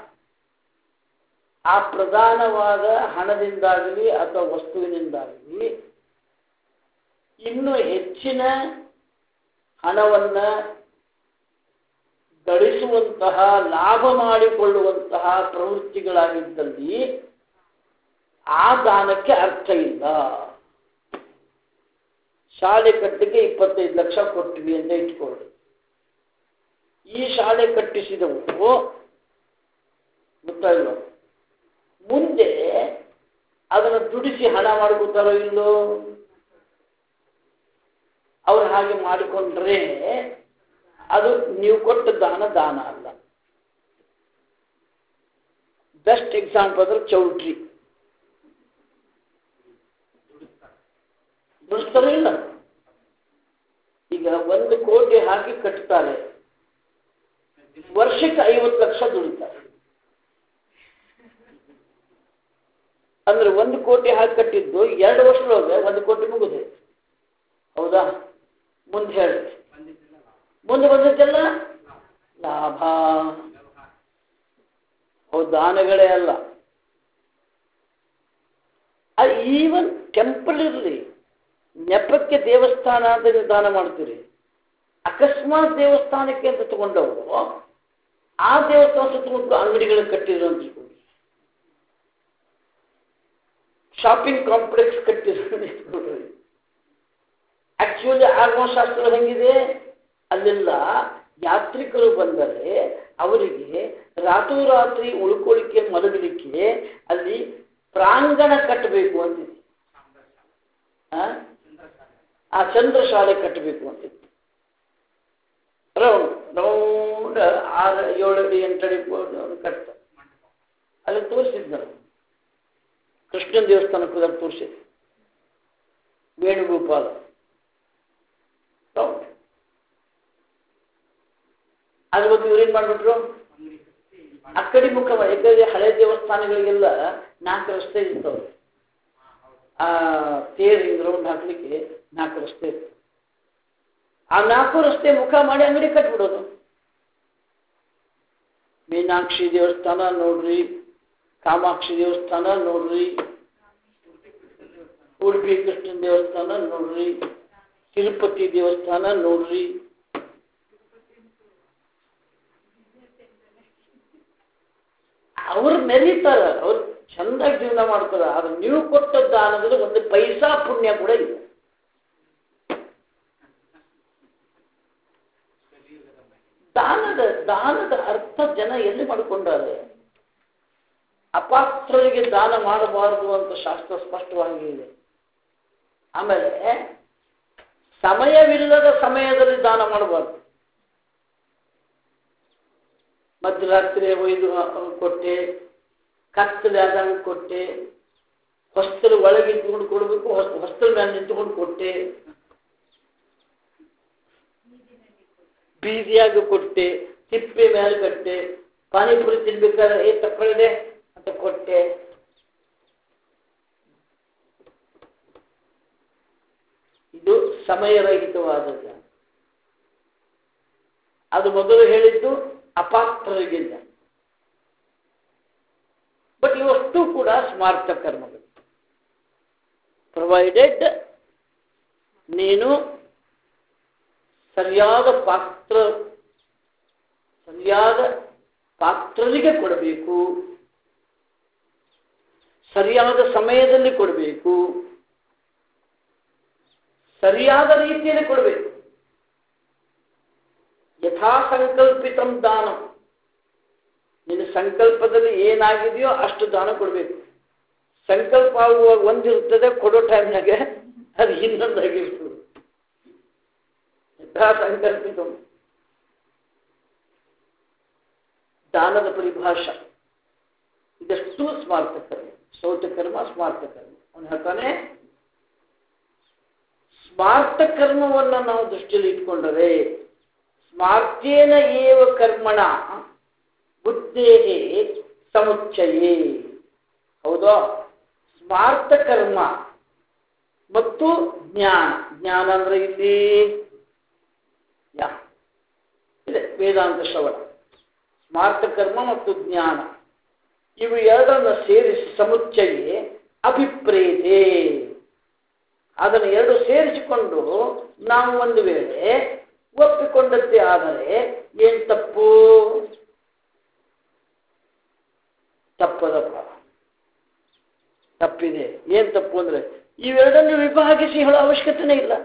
ಆ ಪ್ರಧಾನವಾದ ಹಣದಿಂದಾಗಲಿ ಅಥವಾ ವಸ್ತುವಿನಿಂದಾಗಲಿ ಇನ್ನೂ ಹೆಚ್ಚಿನ ಹಣವನ್ನ ಗಳಿಸುವಂತಹ, ಲಾಭ ಮಾಡಿಕೊಳ್ಳುವಂತಹ ಪ್ರವೃತ್ತಿಗಳಾಗಿದ್ದಲ್ಲಿ ಆ ದಾನಕ್ಕೆ ಅರ್ಥ ಇಲ್ಲ. ಶಾಲೆ ಕಟ್ಟಿಗೆ 25 ಲಕ್ಷ ಕೊಟ್ಟಿವಿ ಅಂತ ಇಟ್ಕೊಳ್ಳಿ. ಈ ಶಾಲೆ ಕಟ್ಟಿಸಿದವರು ಗೊತ್ತಾಗಿಲ್ಲ, ಮುಂದೆ ಅದನ್ನು ದುಡಿಸಿ ಹಣ ಮಾಡ್ಕೊತಾರೋ ಇಲ್ಲೋ? ಅವ್ರು ಹಾಗೆ ಮಾಡಿಕೊಂಡ್ರೆ ಅದು ನೀವು ಕೊಟ್ಟ ದಾನ ಅಲ್ಲ. ಬೆಸ್ಟ್ ಎಕ್ಸಾಂಪಲ್ ಅಂದ್ರೆ ಚೌಲ್ಟ್ರಿ. ದುಡಿಸ್ತಾರ ಇಲ್ಲ? ಈಗ 1 ಕೋಟಿ ಹಾಕಿ ಕಟ್ತಾರೆ, ವರ್ಷಕ್ಕೆ 50 ಲಕ್ಷ ದುಡಿತಾರೆ. ಅಂದ್ರೆ 1 ಕೋಟಿ ಹಾಕಿ ಕಟ್ಟಿದ್ದು 2 ವರ್ಷದೊಳಗೆ 1 ಕೋಟಿ ಮುಗಿದೆ. ಹೌದಾ? ಮುಂದೆ ಹೇಳಿ, ಮುಂದೆ ಬಂದಿದ್ದೆಲ್ಲ ಲಾಭ. ಅವು ದಾನಗಳೇ ಅಲ್ಲ. ಈವನ್ ಟೆಂಪಲ್ ಇರಲಿ, ನೆಪಕ್ಕೆ ದೇವಸ್ಥಾನ ಅಂತ ನೀವು ದಾನ ಮಾಡ್ತೀರಿ. ಅಕಸ್ಮಾತ್ ದೇವಸ್ಥಾನಕ್ಕೆ ಅಂತ ತಗೊಂಡವರು ಆ ದೇವಸ್ಥಾನ ಸುತ್ತಮುತ್ತ ಅಂಗಡಿಗಳನ್ನು ಕಟ್ಟಿದ್ರು ಅಂತ ಇಟ್ಕೊಳ್ಳಿ, ಶಾಪಿಂಗ್ ಕಾಂಪ್ಲೆಕ್ಸ್ ಕಟ್ಟಿದ್ರು ಅಂತ ಇಟ್ಕೊಳ್ರಿ. ಆಕ್ಚುಲಿ ಆಗಮಶಾಸ್ತ್ರ ಹೆಂಗಿದೆ, ಅಲ್ಲೆಲ್ಲ ಯಾತ್ರಿಕರು ಬಂದರೆ ಅವರಿಗೆ ರಾತ್ರೋರಾತ್ರಿ ಉಳ್ಕೊಳ್ಳಿಕ್ಕೆ ಮಲಗಲಿಕ್ಕೆ ಅಲ್ಲಿ ಪ್ರಾಂಗಣ ಕಟ್ಟಬೇಕು ಅಂತಿದೆ. ಆ ಚಂದ್ರಶಾಲೆ ಕಟ್ಟಬೇಕು ಅಂತಿತ್ತು. ರೌಂಡ್ 6, 7 ಅಡಿ 8 ಅಡಿ ಕಟ್ತಾರೆ. ಅಲ್ಲಿ ತೋರಿಸಿದ್ ನಾವು ಕೃಷ್ಣನ ದೇವಸ್ಥಾನಕ್ಕೆ ಹೋದಾಗ ತೋರಿಸಿದ್ವಿ. ವೇಣುಗೋಪಾಲ ರೌಂಡ್. ಅದ್ರ ಬಗ್ಗೆ ಇವ್ರೇನ್ ಮಾಡ್ಬಿಟ್ರು, ಆ ಕಡೆ ಮುಖ ಮಾಡಿ. ಯಾಕಂದ್ರೆ ಹಳೆ ದೇವಸ್ಥಾನಗಳಿಗೆಲ್ಲ 4 ರಸ್ತೆ ಇರ್ತವೆ. ಆ ತೇರು ರೌಂಡ್ ಹಾಕ್ಲಿಕ್ಕೆ 4 ರಸ್ತೆ ಇರ್ತವೆ. ಆ 4 ರಸ್ತೆ ಮುಖ ಮಾಡಿ ಅಂಗಡಿ ಕಟ್ಬಿಡೋದು. ಮೀನಾಕ್ಷಿ ದೇವಸ್ಥಾನ ನೋಡ್ರಿ, ಕಾಮಾಕ್ಷಿ ದೇವಸ್ಥಾನ ನೋಡ್ರಿ, ಉಡುಪಿ ಕೃಷ್ಣನ ದೇವಸ್ಥಾನ ನೋಡ್ರಿ, ತಿರುಪತಿ ದೇವಸ್ಥಾನ ನೋಡ್ರಿ. ಅವ್ರು ಮೆರೀತಾರ, ಅವ್ರು ಚಂದಾಗಿ ಜೀವನ ಮಾಡ್ತಾರ. ಆದ್ರೆ ನೀವು ಕೊಟ್ಟ ದಾನದಲ್ಲಿ 1 ಪೈಸಾ ಪುಣ್ಯ ಕೂಡ ಇಲ್ಲ. ದಾನದ ಅರ್ಥ ಜನ ಎಲ್ಲಿ ಮಾಡಿಕೊಂಡಾರೆ? ಅಪಾತ್ರರಿಗೆ ದಾನ ಮಾಡಬಾರದು ಅಂತ ಶಾಸ್ತ್ರ ಸ್ಪಷ್ಟವಾಗಿ ಇದೆ. ಆಮೇಲೆ ಸಮಯವಿಲ್ಲದ ಸಮಯದಲ್ಲಿ ದಾನ ಮಾಡಬಾರ್ದು. ಮಧ್ಯರಾತ್ರಿ ಒಯ್ದು ಕೊಟ್ಟೆ, ಕತ್ತಲೆ ಆದಾಗ ಕೊಟ್ಟೆ, ಹೊಸ್ತಲ ಒಳಗೆ ನಿಂತುಕೊಂಡು ಕೊಡಬೇಕು, ಹೊಸ್ತಲ ಮೇಲೆ ನಿಂತುಕೊಂಡು ಕೊಟ್ಟೆ, ಬೀದಿಯಾಗ ಕೊಟ್ಟೆ, ತಿಪ್ಪೆ ಮೇಲೆ ಕಟ್ಟೆ, ಪಾನಿಪುರಿ ತಿನ್ಬೇಕಾದ್ರೆ ತಕ್ಕೊಳ್ಳದೆ ಅಂತ ಕೊಟ್ಟೆ. ಇದು ಸಮಯರಹಿತವಾದದ್ದು. ಅದು ಮೊದಲು ಹೇಳಿದ್ದು ಅಪಾತ್ರರಿಗಿಲ್ಲ. ಬಟ್ ಇವಷ್ಟು ಕೂಡ ಸ್ಮಾರ್ಥ ಕರ್ಮಗಳು. ಪ್ರೊವೈಡೆಡ್ ನೀನು ಸರಿಯಾದ ಪಾತ್ರರಿಗೆ ಕೊಡಬೇಕು, ಸರಿಯಾದ ಸಮಯದಲ್ಲಿ ಕೊಡಬೇಕು, ಸರಿಯಾದ ರೀತಿಯಲ್ಲಿ ಕೊಡಬೇಕು. ಯಥಾ ಸಂಕಲ್ಪಿತಂ ದಾನ, ನಿನ್ನ ಸಂಕಲ್ಪದಲ್ಲಿ ಏನಾಗಿದೆಯೋ ಅಷ್ಟು ದಾನ ಕೊಡಬೇಕು. ಸಂಕಲ್ಪ ಆಗುವಾಗ ಒಂದಿರ್ತದೆ, ಕೊಡೋ ಟೈಮ್ನಾಗೆ ಅದು ಇನ್ನೊಂದಾಗಿರ್ತದೆ. ಯಥಾ ಸಂಕಲ್ಪಿತಂ ದಾನದ ಪರಿಭಾಷಾ. ಇದಷ್ಟು ಸ್ಮಾರ್ಥ ಕರ್ಮ, ಸೌತ ಕರ್ಮ, ಸ್ಮಾರ್ಥ ಕರ್ಮ. ಅವನು ಹೇಳ್ತಾನೆ, ಸ್ಮಾರ್ಥ ಕರ್ಮವನ್ನು ನಾವು ದೃಷ್ಟಿಯಲ್ಲಿ ಇಟ್ಕೊಂಡರೆ ಸ್ಮಾರ್ಥೇನ ಏವ ಕರ್ಮಣ ಬುದ್ಧೇಹೇ ಸಮುಚ್ಚಯೇ. ಹೌದಾ? ಸ್ಮಾರ್ಥ ಕರ್ಮ ಮತ್ತು ಜ್ಞಾನ. ಜ್ಞಾನ ಅಂದ್ರೆ ಇಲ್ಲಿ ಇದೆ ವೇದಾಂತ ಶ್ರವಣ. ಸ್ಮಾರ್ಥ ಕರ್ಮ ಮತ್ತು ಜ್ಞಾನ ಇವು ಎರಡನ್ನು ಸೇರಿಸಿ ಸಮುಚ್ಚಯೇ ಅಭಿಪ್ರೇತೆ. ಅದನ್ನು 2 ಸೇರಿಸಿಕೊಂಡು ನಾವು ಒಂದು ವೇಳೆ ಒಪ್ಪಿಕೊಂಡದ್ದೇ ಆದರೆ ಏನ್ ತಪ್ಪು? ತಪ್ಪದಪ್ಪ, ತಪ್ಪಿದೆ. ಏನ್ ತಪ್ಪು ಅಂದ್ರೆ ಇವೆರಡನ್ನು ವಿಭಾಗಿಸಿ ಹೇಳೋ ಅವಶ್ಯಕತೆನೇ ಇಲ್ಲ.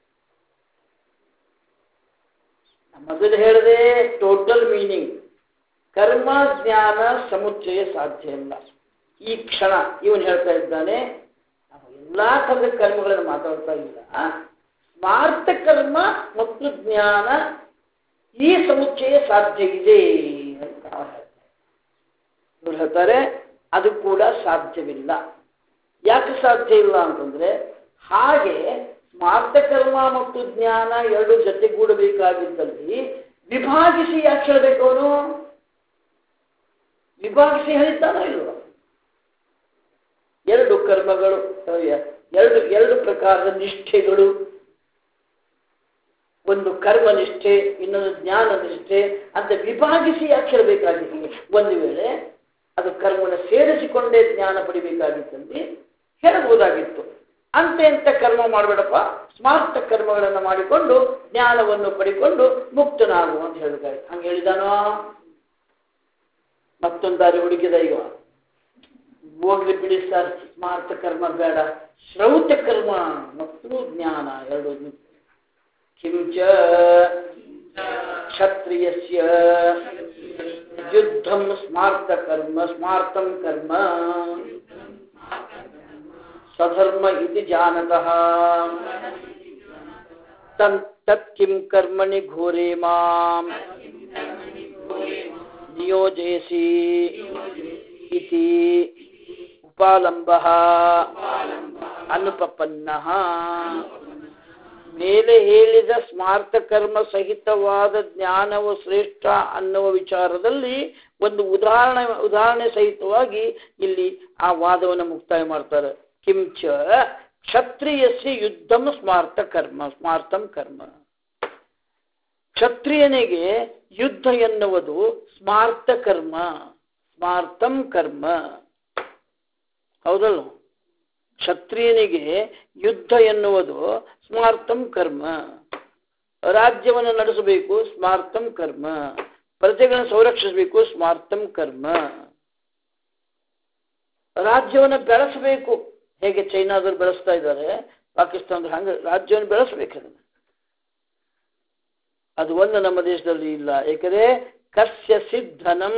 ಮೊದಲು ಹೇಳಿದೆ ಟೋಟಲ್ ಮೀನಿಂಗ್. ಕರ್ಮ ಜ್ಞಾನ ಸಮುಚ್ಚಯ ಸಾಧ್ಯ ಇಲ್ಲ. ಈ ಕ್ಷಣ ಇವನು ಹೇಳ್ತಾ ಇದ್ದಾನೆ, ನಾವು ಎಲ್ಲಾ ಥರದ ಕರ್ಮಗಳನ್ನು ಮಾತಾಡ್ತಾ ಇಲ್ಲ. ಸ್ಮಾರ್ಥ ಕರ್ಮ ಮತ್ತು ಜ್ಞಾನ ಈ ಸಮುಚ್ಚಯ ಸಾಧ್ಯ ಇದೆ ಅಂತ ಹೇಳ್ತಾರೆ. ಮಹಾತ್ಮರು ಹೇಳ್ತಾರೆ ಅದು ಕೂಡ ಸಾಧ್ಯವಿಲ್ಲ. ಯಾಕೆ ಸಾಧ್ಯ ಇಲ್ಲ ಅಂತಂದ್ರೆ ಹಾಗೆ ಸ್ಮಾರ್ಥ ಕರ್ಮ ಮತ್ತು ಜ್ಞಾನ ಎರಡು ಜೊತೆಗೂಡಬೇಕಾಗಿದ್ದಲ್ಲಿ ವಿಭಾಗಿಸಿ ಯಾಕೆ ಹೇಳ್ಬೇಕು? ಅವನು ವಿಭಾಗಿಸಿ ಹೇಳಿದ್ದಾನೋ ಇಲ್ವ? ಎರಡು ಕರ್ಮಗಳು, ಎರಡು ಪ್ರಕಾರದ ನಿಷ್ಠೆಗಳು, ಒಂದು ಕರ್ಮ ನಿಷ್ಠೆ, ಇನ್ನೊಂದು ಜ್ಞಾನ ನಿಷ್ಠೆ ಅಂತ ವಿಭಾಗಿಸಿ ಯಾಕೆ ಹೇಳಬೇಕಾಗಿದೆ? ಒಂದು ವೇಳೆ ಅದು ಕರ್ಮವನ್ನು ಸೇರಿಸಿಕೊಂಡೇ ಜ್ಞಾನ ಪಡಿಬೇಕಾಗಿತ್ತಂದ್ರೆ ಹೇಳಬಹುದಾಗಿತ್ತು. ಅಂತ ಕರ್ಮ ಮಾಡಬೇಡಪ್ಪ, ಸ್ಮಾರ್ಥ ಕರ್ಮಗಳನ್ನು ಮಾಡಿಕೊಂಡು ಜ್ಞಾನವನ್ನು ಪಡಿಕೊಂಡು ಮುಕ್ತನಾಗು ಅಂತ ಹೇಳಬೇಕಾಗಿತ್ತು. ಹಂಗೆ ಹೇಳಿದಾನೋ? ಮತ್ತೊಂದು ದಾರಿ ಹುಡುಕಿದ. ಈಗ ಹೋಗ್ಲಿ ಬಿಡಿ ಸರ್, ಸ್ಮಾರ್ಥ ಕರ್ಮ ಬೇಡ, ಶ್ರೌತ ಕರ್ಮ ಮತ್ತು ಜ್ಞಾನ ಎರಡು. ಕಿಂಚ ಕ್ಷತ್ರಿಯಸ್ಯ ಯುದ್ಧಂ ಸ್ಮಾರ್ಥಂ ಕರ್ಮ ಸಧರ್ಮ ಇತಿ ಜಾನತಃ ತತ್ ಕಿಂ ಕರ್ಮಣಿ ಘೋರೆ ಮಾಂ ನಿಯೋಜಯಸಿ ಇತಿ ಉಪಾಲಂಬಃ ಅನುಪಪನ್ನಃ. ಮೇಲೆ ಹೇಳಿದ ಸ್ಮಾರ್ಥ ಕರ್ಮ ಸಹಿತವಾದ ಜ್ಞಾನವು ಶ್ರೇಷ್ಠ ಅನ್ನುವ ವಿಚಾರದಲ್ಲಿ ಒಂದು ಉದಾಹರಣೆ ಸಹಿತವಾಗಿ ಇಲ್ಲಿ ಆ ವಾದವನ್ನು ಮುಕ್ತಾಯ ಮಾಡ್ತಾರೆ. ಕಿಂಚ ಕ್ಷತ್ರಿಯಸ್ಯ ಯುದ್ಧಂ ಸ್ಮಾರ್ಥಂ ಕರ್ಮ. ಕ್ಷತ್ರಿಯನಿಗೆ ಯುದ್ಧ ಎನ್ನುವುದು ಸ್ಮಾರ್ಥಂ ಕರ್ಮ. ಹೌದಲ್ಲ? ಕ್ಷತ್ರಿಯನಿಗೆ ಯುದ್ಧ ಎನ್ನುವುದು ಸ್ಮಾರ್ಥಂ ಕರ್ಮ. ರಾಜ್ಯವನ್ನು ನಡೆಸಬೇಕು, ಸ್ಮಾರ್ಥಂ ಕರ್ಮ. ಪ್ರಜೆಗಳನ್ನು ಸಂರಕ್ಷಿಸಬೇಕು, ಸ್ಮಾರ್ಥಂ ಕರ್ಮ. ರಾಜ್ಯವನ್ನು ಬೆಳೆಸಬೇಕು, ಹೇಗೆ ಚೈನಾದವ್ರು ಬೆಳೆಸ್ತಾ ಇದ್ದಾರೆ, ಪಾಕಿಸ್ತಾನದವ್ರು ಹಂಗೆ ರಾಜ್ಯವನ್ನು ಬೆಳೆಸಬೇಕು. ಅದು ಒಂದು ನಮ್ಮ ದೇಶದಲ್ಲಿ ಇಲ್ಲ. ಏಕೆಂದರೆ ಕಸ್ಯ ಸಿದ್ಧನಂ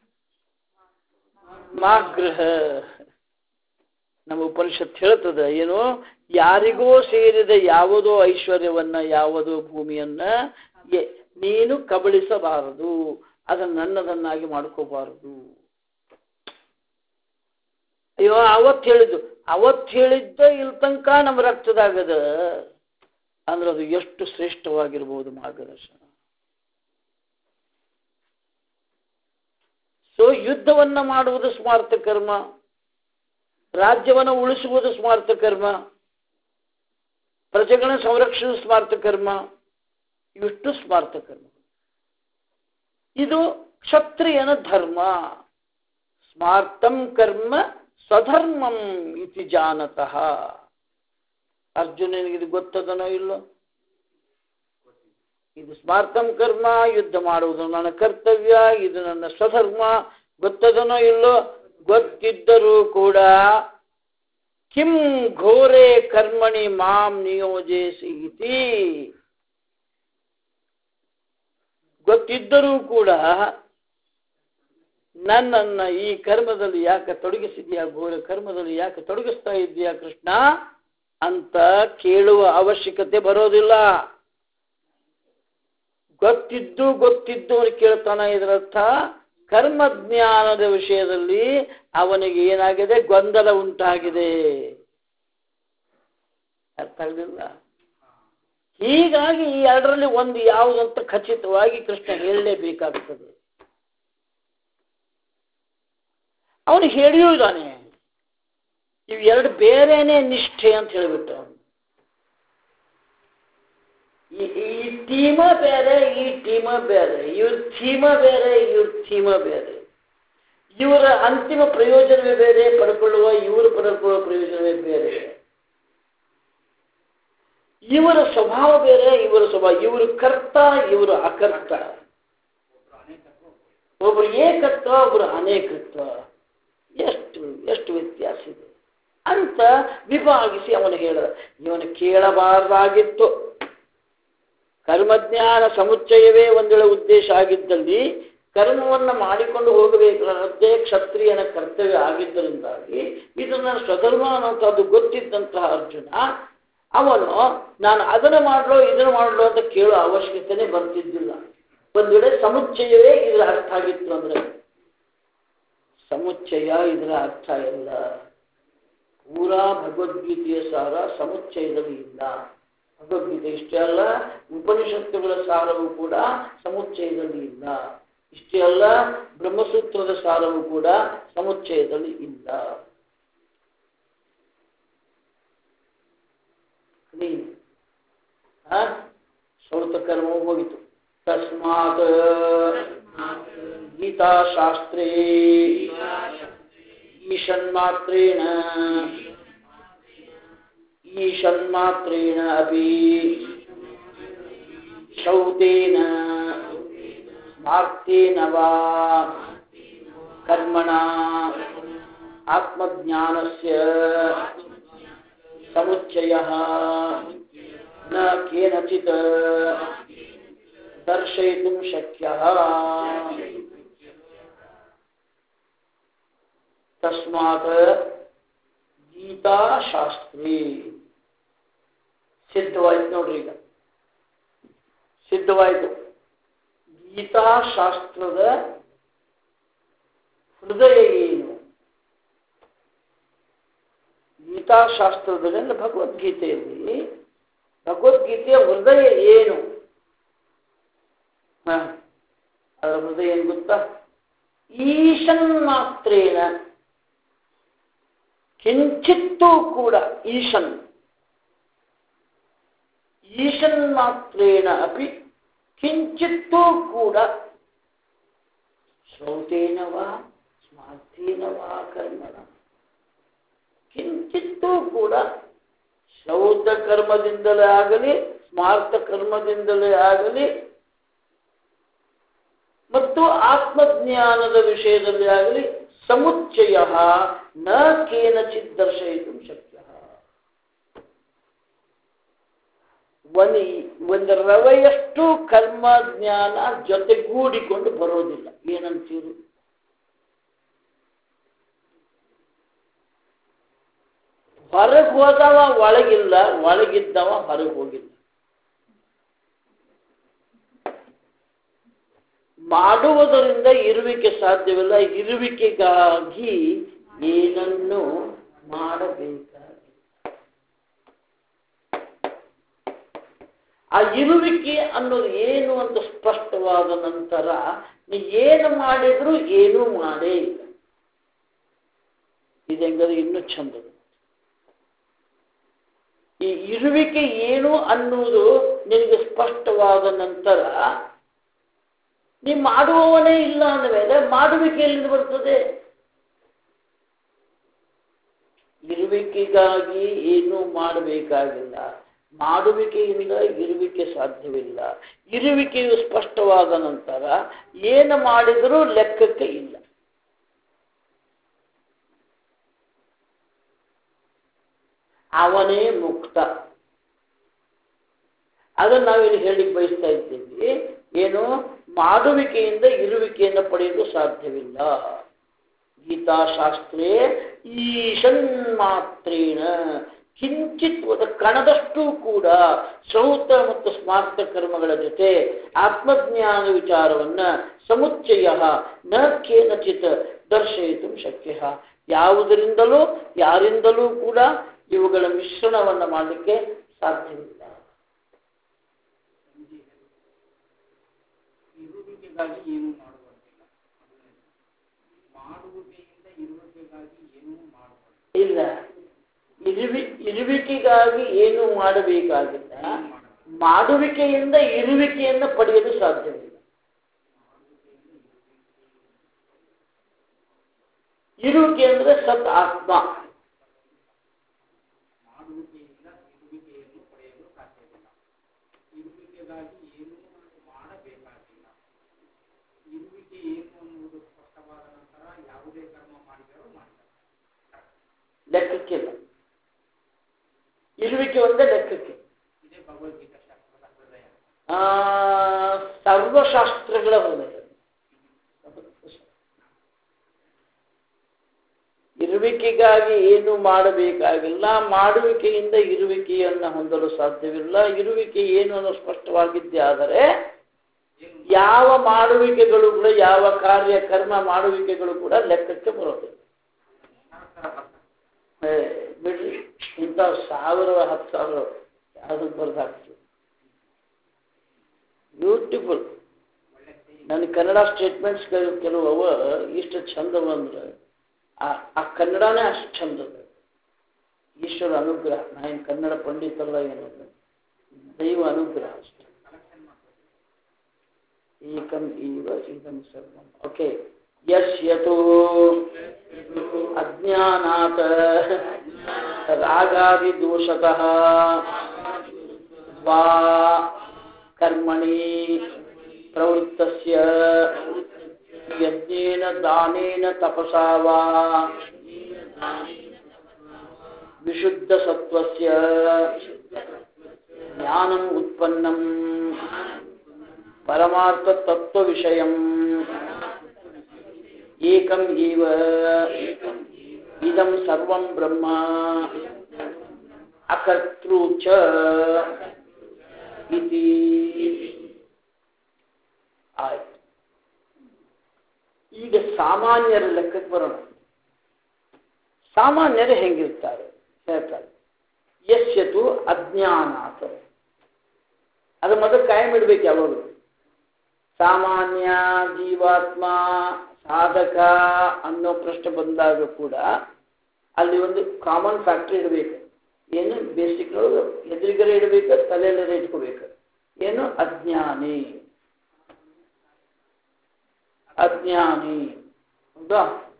ಮಾಗೃಹ. ನಮ್ಮ ಉಪನಿಷತ್ ಹೇಳ್ತದೆ ಏನು? ಯಾರಿಗೋ ಸೇರಿದ ಯಾವುದೋ ಐಶ್ವರ್ಯವನ್ನ, ಯಾವುದೋ ಭೂಮಿಯನ್ನ ನೀನು ಕಬಳಿಸಬಾರದು, ಅದನ್ನು ನನ್ನದನ್ನಾಗಿ ಮಾಡ್ಕೋಬಾರದು. ಅಯ್ಯೋ ಅವತ್ತು ಹೇಳಿದ್ದ ಇಲ್ಲಿ ತನಕ ನಮ್ಮ ರಕ್ತದಾಗದ ಅಂದ್ರೆ ಅದು ಎಷ್ಟು ಶ್ರೇಷ್ಠವಾಗಿರ್ಬೋದು ಮಾರ್ಗದರ್ಶನ. ಸೊ ಯುದ್ಧವನ್ನ ಮಾಡುವುದು ಸ್ಮಾರ್ಥ ಕರ್ಮ, ರಾಜ್ಯವನ್ನು ಉಳಿಸುವುದು ಸ್ಮಾರ್ಥ ಕರ್ಮ, ಪ್ರಜೆಗಳನ್ನು ಸಂರಕ್ಷಿಸುವುದು ಸ್ಮಾರ್ಥ ಕರ್ಮ, ಇವಿಷ್ಟು ಸ್ಮಾರ್ಥ ಕರ್ಮ. ಇದು ಕ್ಷತ್ರಿಯನ ಧರ್ಮ. ಸ್ಮಾರ್ಥಂ ಕರ್ಮ ಸಧರ್ಮಂ ಇತಿ ಜಾನತಃ. ಅರ್ಜುನನಿಗೆ ಇದು ಗೊತ್ತದನೋ ಇಲ್ಲೋ? ಇದು ಸ್ಮಾರ್ಥಂ ಕರ್ಮ, ಯುದ್ಧ ಮಾಡುವುದು ನನ್ನ ಕರ್ತವ್ಯ, ಇದು ನನ್ನ ಸ್ವಧರ್ಮ, ಗೊತ್ತದನೋ ಇಲ್ಲೋ? ಗೊತ್ತಿದ್ದರೂ ಕೂಡ ಕಿಂ ಘೋರೆ ಕರ್ಮಣಿ ಮಾಂ ನಿಯೋಜಿಸಿ ಇತಿ. ಗೊತ್ತಿದ್ದರೂ ಕೂಡ ನನ್ನನ್ನ ಈ ಕರ್ಮದಲ್ಲಿ ಯಾಕೆ ತೊಡಗಿಸಿದ್ಯಾ, ಘೋರ ಕರ್ಮದಲ್ಲಿ ಯಾಕೆ ತೊಡಗಿಸ್ತಾ ಇದ್ದೀಯಾ ಕೃಷ್ಣ ಅಂತ ಕೇಳುವ ಅವಶ್ಯಕತೆ ಬರೋದಿಲ್ಲ. ಗೊತ್ತಿದ್ದು ಕೇಳ್ತಾನ. ಇದರರ್ಥ ಕರ್ಮಜ್ಞಾನದ ವಿಷಯದಲ್ಲಿ ಅವನಿಗೆ ಏನಾಗಿದೆ? ಗೊಂದಲ ಉಂಟಾಗಿದೆ. ಅರ್ಥ ಆಗಲಿಲ್ಲ? ಹೀಗಾಗಿ ಈ ಎರಡರಲ್ಲಿ ಒಂದು ಯಾವುದಂತ ಖಚಿತವಾಗಿ ಕೃಷ್ಣ ಹೇಳಲೇಬೇಕಾಗುತ್ತದೆ. ಅವನು ಹೇಳಿಯುವುದಾನೆ, ಇವು ಎರಡು ಬೇರೆನೇ ನಿಷ್ಠೆ ಅಂತ ಹೇಳಿಬಿಟ್ಟು ಅವನು. ಈ ಟೀಮ ಬೇರೆ, ಈ ಟೀಮ ಬೇರೆ, ಇವ್ರ ಥೀಮ ಬೇರೆ, ಇವ್ರ ಥೀಮ ಬೇರೆ, ಇವರ ಅಂತಿಮ ಪ್ರಯೋಜನವೇ ಬೇರೆ, ಇವರು ಪಡ್ಕೊಳ್ಳುವ ಪ್ರಯೋಜನವೇ ಬೇರೆ, ಇವರ ಸ್ವಭಾವ ಬೇರೆ, ಇವರ ಸ್ವಭಾವ, ಇವರು ಕರ್ತ, ಇವರು ಅಕರ್ತ, ಒಬ್ಬರು ಏಕತ್ವ, ಒಬ್ಬರು ಅನೇಕತ್ವ, ಎಷ್ಟು ವ್ಯತ್ಯಾಸ ಇದೆ ಅಂತ ವಿಭಾಗಿಸಿ ಅವನು ಹೇಳಿದ. ಇವನು ಕೇಳಬಾರದಾಗಿತ್ತು. ಕರ್ಮಜ್ಞಾನ ಸಮುಚ್ಚಯವೇ ಒಂದೆಳೆ ಉದ್ದೇಶ ಆಗಿದ್ದಲ್ಲಿ ಕರ್ಮವನ್ನು ಮಾಡಿಕೊಂಡು ಹೋಗಬೇಕಾದದ್ದೇ ಕ್ಷತ್ರಿಯನ ಕರ್ತವ್ಯ ಆಗಿದ್ದರಿಂದಾಗಿ ಇದು ನನ್ನ ಸ್ವಧರ್ಮ ಅನ್ನೋಂಥದ್ದು ಗೊತ್ತಿದ್ದಂತಹ ಅರ್ಜುನ ಅವನು ನಾನು ಅದನ್ನು ಮಾಡಲೋ ಇದನ್ನು ಮಾಡಲೋ ಅಂತ ಕೇಳೋ ಅವಶ್ಯಕತೆನೇ ಬರ್ತಿದ್ದಿಲ್ಲ. ಒಂದು ವೇಳೆ ಸಮುಚ್ಚಯವೇ ಇದರ ಅರ್ಥ ಆಗಿತ್ತು ಅಂದ್ರೆ ಸಮುಚ್ಚಯ ಇದರ ಅರ್ಥ ಇಲ್ಲ. ಪೂರಾ ಭಗವದ್ಗೀತೆಯ ಸಾರ ಸಮುಚ್ಚಯದಲ್ಲಿ ಇಲ್ಲ. ಭಗವದ್ಗೀತೆ ಇಷ್ಟೇ ಅಲ್ಲ, ಉಪನಿಷತ್ತುಗಳ ಸಾರವೂ ಕೂಡ ಸಮುಚ್ಚಯದಲ್ಲಿ ಇಲ್ಲ. ಇಷ್ಟೇ ಅಲ್ಲ, ಬ್ರಹ್ಮಸೂತ್ರದ ಸಾರವೂ ಕೂಡ ಸಮುಚ್ಚಯದಲ್ಲಿ ಇಲ್ಲ. ಶ್ರೌತಕರ್ಮವು ಹೋಗಿತು. ತಸ್ಮಾತ್ ಗೀತಾಶಾಸ್ತ್ರೇ ಈಶನ್ಮಾತ್ರೇಣ ಅಪಿ ಶ್ರೌತೇನ ಸ್ಮಾರ್ತೇನ ವಾ ಕರ್ಮಣ ಆತ್ಮಜ್ಞಾನಸ್ಯ ಸಮುಚ್ಚಯಃ ನ ಕೇನಚಿತ್ ದರ್ಶಯಿತುಂ ಶಕ್ಯಃ. ತಸ್ಮಾತ್ ಗೀತಾಶಾಸ್ತ್ರೇ ಸಿದ್ಧವಾಯ್ತು ನೋಡ್ರಿ. ಈಗ ಸಿದ್ಧವಾಯಿತು. ಗೀತಾಶಾಸ್ತ್ರದ ಹೃದಯ ಏನು? ಗೀತಾಶಾಸ್ತ್ರದಲ್ಲಿ ಅಂದ್ರೆ ಭಗವದ್ಗೀತೆಯಲ್ಲಿ ಭಗವದ್ಗೀತೆಯ ಹೃದಯ ಏನು? ಅದರ ಹೃದಯ ಏನು ಗೊತ್ತಾ? ಈಶನ್ ಮಾತ್ರೇಣ, ಕಿಂಚಿತ್ತೂ ಕೂಡ ಈಶನ್ ಮಾತ್ರೇಣ ಅಪಿ ಕಿಂಚಿತ್ತೂ ಕೂಡ ಶ್ರೌತೇನ ವಾ ಸ್ಮಾರ್ತೇನ ವಾ ಕರ್ಮಣ, ಕಿಂಚಿತ್ತೂ ಕೂಡ ಶ್ರೌತ ಕರ್ಮದಿಂದಲೇ ಆಗಲಿ ಸ್ಮಾರ್ತ ಕರ್ಮದಿಂದಲೇ ಆಗಲಿ ಮತ್ತು ಆತ್ಮಜ್ಞಾನದ ವಿಷಯದಲ್ಲಿ ಆಗಲಿ ಸಮುಚ್ಚಯ ನ ಕೇನಚಿತ್ ದರ್ಶಯಿತು ಶಕ್ಯ. ಒಂದು ರವೆಯಷ್ಟು ಕರ್ಮ ಜ್ಞಾನ ಜೊತೆಗೂಡಿಕೊಂಡು ಬರೋದಿಲ್ಲ. ಏನಂತೀರಿ? ಹೊರಗೆ ಹೋದವ ಒಳಗಿಲ್ಲ, ಒಳಗಿದ್ದವ ಹೊರಗೆ ಹೋಗಿಲ್ಲ. ಮಾಡುವುದರಿಂದ ಇರುವಿಕೆ ಸಾಧ್ಯವಿಲ್ಲ, ಇರುವಿಕೆಗಾಗಿ ಏನನ್ನು ಮಾಡಬೇಕಾಗಿಲ್ಲ. ಆ ಇರುವಿಕೆ ಅನ್ನೋದು ಏನು ಅಂತ ಸ್ಪಷ್ಟವಾದ ನಂತರ ನೀ ಏನು ಮಾಡಿದ್ರು ಏನೂ ಮಾಡೇ ಇಲ್ಲ. ಇದೆಂದರೆ ಇನ್ನೂ ಚಂದ. ಈ ಇರುವಿಕೆ ಏನು ಅನ್ನುವುದು ನಿನಗೆ ಸ್ಪಷ್ಟವಾದ ನಂತರ ನೀ ಮಾಡುವವನೇ ಇಲ್ಲ ಅಂದ ಮೇಲೆ ಮಾಡುವಿಕೆ ಎಲ್ಲಿಂದ ಬರ್ತದೆ? ಇರುವಿಕೆಗಾಗಿ ಏನೂ ಮಾಡಬೇಕಾಗಿಲ್ಲ, ಮಾಡುವಿಕೆಯಿಂದ ಇರುವಿಕೆ ಸಾಧ್ಯವಿಲ್ಲ. ಇರುವಿಕೆಯು ಸ್ಪಷ್ಟವಾದ ನಂತರ ಏನು ಮಾಡಿದರೂ ಲೆಕ್ಕಕ್ಕೆ ಇಲ್ಲ. ಅವನೇ ಮುಕ್ತ. ಅದನ್ನು ನಾವಿಲ್ಲಿ ಹೇಳಿಕ್ಕೆ ಬಯಸ್ತಾ ಇದ್ದೀವಿ. ಏನು? ಮಾಡುವಿಕೆಯಿಂದ ಇರುವಿಕೆಯನ್ನು ಪಡೆಯಲು ಸಾಧ್ಯವಿಲ್ಲ. ಗೀತಾಶಾಸ್ತ್ರೇ ಈಶನ್ ಮಾತ್ರೇಣ ಕಿಂಚಿತ್ ಕಣದಷ್ಟು ಕೂಡ ಶ್ರೌತ ಮತ್ತು ಸ್ಮಾರ್ತ ಕರ್ಮಗಳ ಜೊತೆ ಆತ್ಮಜ್ಞಾನ ವಿಚಾರವನ್ನ ಸಮುಚ್ಚಯ ನ ಕೇನಚಿತ್ ದರ್ಶಯಿತು ಶಕ್ಯ. ಯಾವುದರಿಂದಲೂ ಯಾರಿಂದಲೂ ಕೂಡ ಇವುಗಳ ಮಿಶ್ರಣವನ್ನು ಮಾಡಲಿಕ್ಕೆ ಸಾಧ್ಯವಿಲ್ಲ. ಇರುವಿಕೆಗಾಗಿ ಏನು ಮಾಡುವಂತಿಲ್ಲ, ಮಾಡುವಿಕೆಯಿಂದ ಇರುವಿಕೆಗಾಗಿ ಏನೂ ಮಾಡುವಂತಿಲ್ಲ. ಇಲ್ಲ, ಇರುವಿಕೆಗಾಗಿ ಏನು ಮಾಡಬೇಕಾಗಿಲ್ಲ, ಮಾಡುವಿಕೆಯಿಂದ ಇರುವಿಕೆಯನ್ನು ಪಡೆಯಲು ಸಾಧ್ಯವಿಲ್ಲ. ಇರುವಿಕೆ ಅಂದರೆ ಸತ್ ಆತ್ಮ. ಮಾಡುವಿಕೆಯಿಂದ ಇರುವಿಕೆಯನ್ನು ಪಡೆಯಲು ಸಾಧ್ಯವಿಲ್ಲ. ಇರುವಿಕೆಗಾಗಿ ಏನೂ ಮಾಡಬೇಕಾಗಿಲ್ಲ. ಇರುವಿಕೆ ಏನು ಅನ್ನುವುದು ಸ್ಪಷ್ಟವಾದ ನಂತರ ಯಾವುದೇ ಕರ್ಮ ಮಾಡಿದರೂ ಮಾಡಿದ್ದಾರೆ. ಲೆಕ್ಕಕ್ಕಿಲ್ಲ. ಇರುವಿಕೆ ಒಂದೇ ಲೆಕ್ಕಕ್ಕೆ. ಇದೇ ಭಗವದ್ಗೀತಾ ಶಾಸ್ತ್ರದ ಹೃದಯ. ಸರ್ವಶಾಸ್ತ್ರಗಳ ಹೃದಯ. ಇರುವಿಕೆಗಾಗಿ ಏನು ಮಾಡಬೇಕಾಗಿಲ್ಲ, ಮಾಡುವಿಕೆಯಿಂದ ಇರುವಿಕೆಯನ್ನು ಹೊಂದಲು ಸಾಧ್ಯವಿಲ್ಲ. ಇರುವಿಕೆ ಏನು ಅನ್ನೋ ಸ್ಪಷ್ಟವಾಗಿದ್ದೇ ಆದರೆ ಯಾವ ಮಾಡುವಿಕೆಗಳು ಕೂಡ ಯಾವ ಕಾರ್ಯ ಕರ್ಮ ಮಾಡುವಿಕೆಗಳು ಕೂಡ ಲೆಕ್ಕಕ್ಕೆ ಬರೋದಿಲ್ಲ. ಬಿಡ್ರಿ, ಇಂಥ 1000 10,000 ಯಾವುದಕ್ಕೆ ಬರ್ದಾಗ್ತದೆ. ಬ್ಯೂಟಿಫುಲ್. ನನ್ನ ಕನ್ನಡ ಸ್ಟೇಟ್ಮೆಂಟ್ಸ್ ಕೆಲವು ಅವ ಇಷ್ಟು ಚಂದವ ಅಂದ್ರೆ ಆ ಕನ್ನಡನೇ ಅಷ್ಟು ಚಂದದ. ಈಶ್ವರ ಅನುಗ್ರಹ. ನಾನು ಕನ್ನಡ ಪಂಡಿತಲ್ಲ ಏನಲ್ಲ, ದೈವ ಅನುಗ್ರಹ ಅಷ್ಟೆ. ಏಕಂ ಇವ ಇದಂ ಸರ್ವಂ. ಓಕೆ. ಯಸ್ಯತು ಅಜ್ಞಾನಾತ್ ರಾಗಾದಿ ದೋಷತಃ ವಾ ಕರ್ಮಣಿ ಪ್ರವೃತ್ತಸ್ಯ ಯಜ್ಞೇನ ದಾನೇನ ತಪಸಾ ವಾ ವಿಶುದ್ಧ ಸತ್ವಸ್ಯ ಜ್ಞಾನಂ ಉತ್ಪನ್ನಂ ಪರಮಾರ್ಥ ತತ್ವ ವಿಷಯಂ ಏಕಂ ಇವ ಇದಂ ಸರ್ವಂ ಬ್ರಹ್ಮ ಅಕರ್ತೃ ಚ ಇತಿ. ಆಯ್ತು. ಈಗ ಸಾಮಾನ್ಯರ ಲೆಕ್ಕಕ್ಕೆ ಬರೋಣ. ಸಾಮಾನ್ಯರು ಹೆಂಗಿರ್ತಾರೆ ಹೇಳ್ತಾರೆ. ಯಸ್ಯತು ಅಜ್ಞಾನಾತ. ಅದು ಮೊದಲು ಕಾಯಂ ಇಡ್ಬೇಕು ಯಾವಾಗಲೂ. ಸಾಮಾನ್ಯ, ಜೀವಾತ್ಮ, ಸಾಧಕ ಅನ್ನೋ ಪ್ರಶ್ನೆ ಬಂದಾಗ ಕೂಡ ಅಲ್ಲಿ ಒಂದು ಕಾಮನ್ ಫ್ಯಾಕ್ಟರ್ ಇಡಬೇಕು. ಏನು ಬೇಸಿಕ್ನೊಳಗೆ ಎದುರುಗಡೆ ಇಡಬೇಕು, ತಲೆಯಲ್ಲೇ ಇಟ್ಕೋಬೇಕು. ಏನು ಅಜ್ಞಾನಿ. ಅಜ್ಞಾನಿ ಹೌದಾ?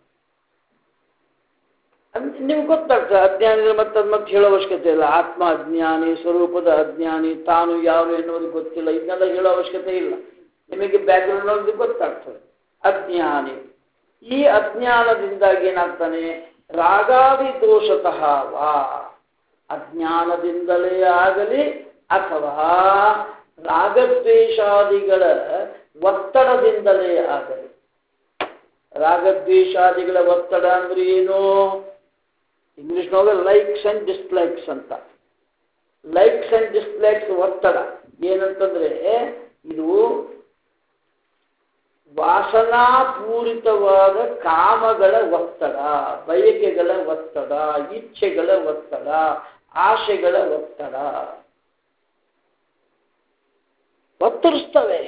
ನಿಮ್ಗೆ ಗೊತ್ತಾಗ್ತದೆ ಅಜ್ಞಾನಿ ಮತ್ತೆ ಹೇಳೋ ಅವಶ್ಯಕತೆ ಇಲ್ಲ. ಆತ್ಮ ಅಜ್ಞಾನಿ, ಸ್ವರೂಪದ ಅಜ್ಞಾನಿ, ತಾನು ಯಾರು ಎನ್ನುವುದು ಗೊತ್ತಿಲ್ಲ, ಇದನ್ನೆಲ್ಲ ಹೇಳೋ ಅವಶ್ಯಕತೆ ಇಲ್ಲ. ನಿಮಗೆ ಬ್ಯಾಕ್ಗ್ರೌಂಡ್ ನೋಡಿ ಗೊತ್ತಾಗ್ತದೆ. ಅಜ್ಞಾನಿ. ಈ ಅಜ್ಞಾನದಿಂದಾಗಿ ಏನಾಗ್ತಾನೆ? ರಾಗಾದಿ ದೋಷತಃ ವಾ, ಅಜ್ಞಾನದಿಂದಲೇ ಆಗಲಿ ಅಥವಾ ರಾಗದ್ವೇಷಾದಿಗಳ ಒತ್ತಡದಿಂದಲೇ ಆಗಲಿ. ರಾಗದ್ವೇಷಾದಿಗಳ ಒತ್ತಡ ಅಂದ್ರೆ ಏನು? ಇಂಗ್ಲಿಷ್ನೊಳಗೆ ಲೈಕ್ಸ್ ಅಂಡ್ ಡಿಸ್ಲೈಕ್ಸ್ ಅಂತ. ಲೈಕ್ಸ್ ಅಂಡ್ ಡಿಸ್ಲೈಕ್ಸ್ ಒತ್ತಡ ಏನಂತಂದ್ರೆ ಇದು ವಾಸನಾಪೂರಿತವಾದ ಕಾಮಗಳ ಒತ್ತಡ, ಬಯಕೆಗಳ ಒತ್ತಡ, ಇಚ್ಛೆಗಳ ಒತ್ತಡ, ಆಶೆಗಳ ಒತ್ತಡ ಒತ್ತರಿಸ್ತವೆ.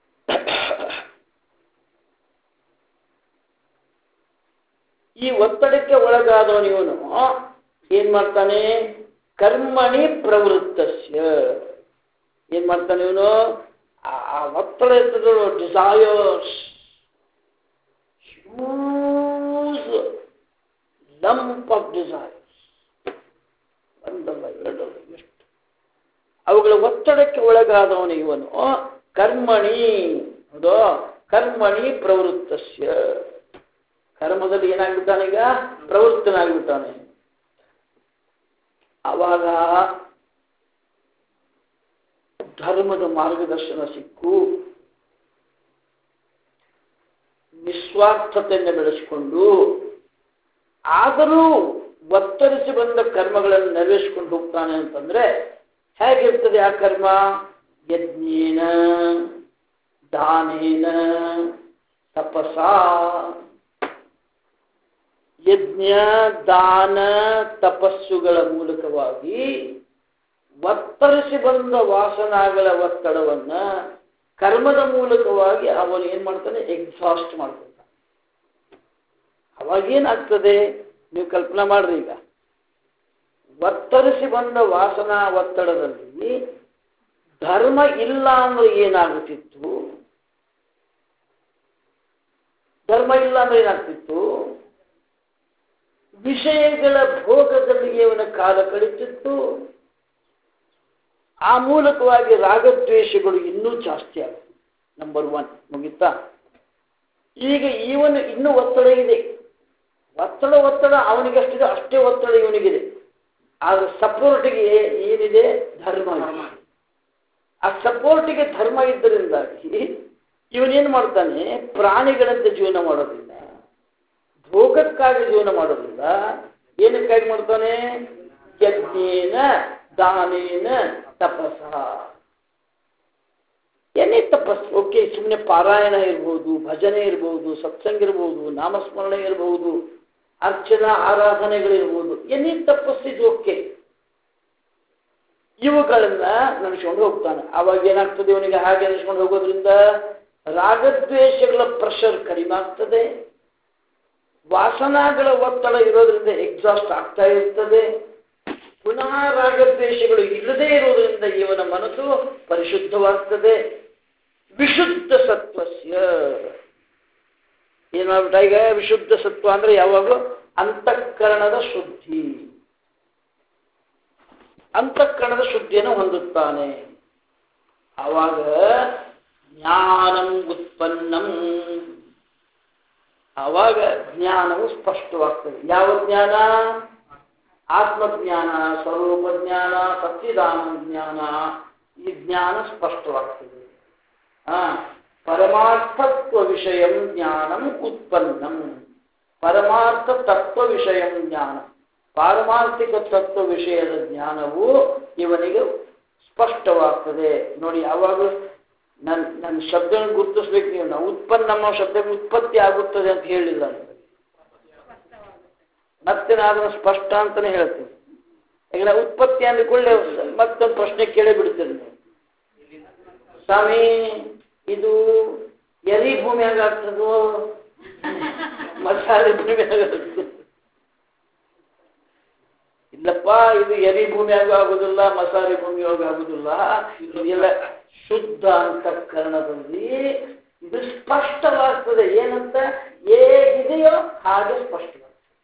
ಈ ಒತ್ತಡಕ್ಕೆ ಒಳಗಾದವನು ಇವನು ಏನ್ ಮಾಡ್ತಾನೆ? ಕರ್ಮಣಿ ಪ್ರವೃತ್ತಸ್ಯ. ಏನ್ ಮಾಡ್ತಾನೆ ಇವನು? ಆ ಒತ್ತಡ ಇರ್ತದೆ, desires, huge lump of desires, ಒಂದಲ್ಲ ಎರಡಲ್ಲ ಎಷ್ಟು, ಅವುಗಳ ಒತ್ತಡಕ್ಕೆ ಒಳಗಾದವನು ಇವನು ಕರ್ಮಣಿ. ಹೌದು, ಕರ್ಮಣಿ ಪ್ರವೃತ್ತಸ್ಯ. ಕರ್ಮದಲ್ಲಿ ಏನಾಗ್ಬಿಟ್ಟಾನೆ? ಈಗ ಪ್ರವೃತ್ತನಾಗ್ಬಿಟ್ಟಾನೆ. ಆವಾಗ ಧರ್ಮದ ಮಾರ್ಗದರ್ಶನ ಸಿಕ್ಕು ನಿಸ್ವಾರ್ಥತೆಯನ್ನು ಬೆಳೆಸಿಕೊಂಡು ಆದರೂ ಒತ್ತರಿಸಿ ಬಂದ ಕರ್ಮಗಳನ್ನು ನೆರವೇರಿಸಿಕೊಂಡು ಹೋಗ್ತಾನೆ ಅಂತಂದ್ರೆ ಹೇಗಿರ್ತದೆ ಆ ಕರ್ಮ? ಯಜ್ಞೇನ ದಾನೇನ ತಪಸಾ. ಯಜ್ಞ, ದಾನ, ತಪಸ್ಸುಗಳ ಮೂಲಕವಾಗಿ ಒತ್ತರಿಸಿ ಬಂದ ವಾಸನಾಗಳ ಒತ್ತಡವನ್ನ ಕರ್ಮದ ಮೂಲಕವಾಗಿ ಅವನು ಏನ್ ಮಾಡ್ತಾನೆ? ಎಕ್ಸಾಸ್ಟ್ ಮಾಡ್ಕೊಳ್ತಾನೆ. ಅವಾಗೇನಾಗ್ತದೆ ನೀವು ಕಲ್ಪನಾ ಮಾಡ್ರಿ. ಈಗ ಒತ್ತರಿಸಿ ಬಂದ ವಾಸನಾ ಒತ್ತಡದಲ್ಲಿ ಧರ್ಮ ಇಲ್ಲ ಅಂದ್ರೆ ಏನಾಗುತ್ತಿತ್ತು? ಧರ್ಮ ಇಲ್ಲ ಅಂದ್ರೆ ಏನಾಗ್ತಿತ್ತು? ವಿಷಯಗಳ ಭೋಗದಲ್ಲಿ ಇವನ ಕಾಲ ಕಳೀತಿತ್ತು. ಆ ಮೂಲಕವಾಗಿ ರಾಗದ್ವೇಷಗಳು ಇನ್ನೂ ಜಾಸ್ತಿ ಆಗುತ್ತೆ. ನಂಬರ್ 1 ಮುಗಿತಾ? ಈಗ ಇವನು ಇನ್ನೂ ಒತ್ತಡ ಇದೆ. ಒತ್ತಡ ಅವನಿಗಷ್ಟಿದೆ, ಅಷ್ಟೇ ಒತ್ತಡ ಇವನಿಗಿದೆ. ಆದ್ರೆ ಸಪೋರ್ಟಿಗೆ ಏನಿದೆ? ಧರ್ಮ. ಆ ಸಪೋರ್ಟಿಗೆ ಧರ್ಮ ಇದ್ದರಿಂದಾಗಿ ಇವನೇನ್ ಮಾಡ್ತಾನೆ? ಪ್ರಾಣಿಗಳಂತೆ ಜೀವನ ಮಾಡೋದಿಲ್ಲ, ಭೋಗಕ್ಕಾಗಿ ಜೀವನ ಮಾಡೋದಿಲ್ಲ. ಏನಕ್ಕಾಗಿ ಮಾಡ್ತಾನೆ? ಯಜ್ಞೇನ ದಾನೇನ ತಪಸ. ಏನೇ ತಪಸ್ಸು, ಓಕೆ, ಸುಮ್ಮನೆ ಪಾರಾಯಣ ಇರ್ಬೋದು, ಭಜನೆ ಇರ್ಬೋದು, ಸತ್ಸಂಗ ಇರ್ಬೋದು, ನಾಮಸ್ಮರಣೆ ಇರಬಹುದು, ಅರ್ಚನಾ ಆರಾಧನೆಗಳಿರ್ಬೋದು, ಏನೇ ತಪಸ್ಸಿದು ಓಕೆ. ಇವುಗಳನ್ನ ನಡೆಸ್ಕೊಂಡು ಹೋಗ್ತಾನೆ. ಅವಾಗ ಏನಾಗ್ತದೆ, ಇವನಿಗೆ ಹಾಗೆ ನಡೆಸ್ಕೊಂಡು ಹೋಗೋದ್ರಿಂದ ರಾಗದ್ವೇಷಗಳ ಪ್ರೆಷರ್ ಕಡಿಮೆ ಆಗ್ತದೆ, ವಾಸನಾಗಳ ಒತ್ತಡ ಇರೋದ್ರಿಂದ ಎಕ್ಸಾಸ್ಟ್ ಆಗ್ತಾ ಇರ್ತದೆ, ಪುನಃ ರಾಗದ್ವೇಷಗಳು ಇಲ್ಲದೇ ಇರುವುದರಿಂದ ಇವನ ಮನಸ್ಸು ಪರಿಶುದ್ಧವಾಗ್ತದೆ. ವಿಶುದ್ಧ ಸತ್ವಸ್ಯ ಏನಾಗ್ಬಿಟ್ಟ ಈಗ, ವಿಶುದ್ಧ ಸತ್ವ ಅಂದ್ರೆ ಯಾವಾಗಲೂ ಅಂತಃಕರಣದ ಶುದ್ಧಿ, ಅಂತಃಕರಣದ ಶುದ್ಧಿಯನ್ನು ಹೊಂದುತ್ತಾನೆ. ಆವಾಗ ಜ್ಞಾನಂ ಉತ್ಪನ್ನಂ, ಆವಾಗ ಜ್ಞಾನವು ಸ್ಪಷ್ಟವಾಗ್ತದೆ. ಯಾವ ಜ್ಞಾನ? ಆತ್ಮಜ್ಞಾನ, ಸ್ವರೂಪ ಜ್ಞಾನ, ಸಚ್ಚಿದಾನಂದ ಜ್ಞಾನ. ಈ ಜ್ಞಾನ ಸ್ಪಷ್ಟವಾಗ್ತದೆ. ಪರಮಾರ್ಥತ್ವ ವಿಷಯಂ ಜ್ಞಾನಂ ಉತ್ಪನ್ನಂ, ಪರಮಾರ್ಥ ತತ್ವ ವಿಷಯಂ ಜ್ಞಾನ, ಪಾರಮಾರ್ಥಿಕ ತತ್ವ ವಿಷಯದ ಜ್ಞಾನವು ಇವನಿಗೆ ಸ್ಪಷ್ಟವಾಗ್ತದೆ. ನೋಡಿ, ಯಾವಾಗಲೂ ನನ್ನ ಶಬ್ದ ಗುರುತಿಸ್ಬೇಕು ನೀವು. ನಾವು ಉತ್ಪನ್ನ ನಮ್ಮ ಶಬ್ದ ಉತ್ಪತ್ತಿ ಆಗುತ್ತದೆ ಅಂತ ಹೇಳಿಲ್ಲ, ಮತ್ತೆ ನಾನು ಅದನ್ನು ಸ್ಪಷ್ಟ ಅಂತಾನೆ ಹೇಳ್ತೀನಿ. ಈಗ ನಾವು ಉತ್ಪತ್ತಿ ಅಂದ್ಕೊಳ್ಳೆ ಮತ್ತೊಂದು ಪ್ರಶ್ನೆ ಕೇಳೇ ಬಿಡ್ತೀರಿ ನೀವು, ಸ್ವಾಮಿ ಇದು ಎರಿ ಭೂಮಿಯಾಗ ಆಗ್ತದೋ ಮಸಾಲೆ ಭೂಮಿಯಾಗ ಆಗ್ತದೆ? ಇಲ್ಲಪ್ಪ, ಇದು ಎರಿ ಭೂಮಿಯಾಗೂ ಆಗುದಿಲ್ಲ, ಮಸಾಲೆ ಭೂಮಿಯಾಗೂ ಆಗುದಿಲ್ಲ. ಇದೆಲ್ಲ ಶುದ್ಧ ಅಂತಃಕರಣದಲ್ಲಿ ಇದು ಸ್ಪಷ್ಟವಾಗ್ತದೆ. ಏನಂತ? ಹೇಗಿದೆಯೋ ಹಾಗೆ ಸ್ಪಷ್ಟವಾಗ್ತದೆ.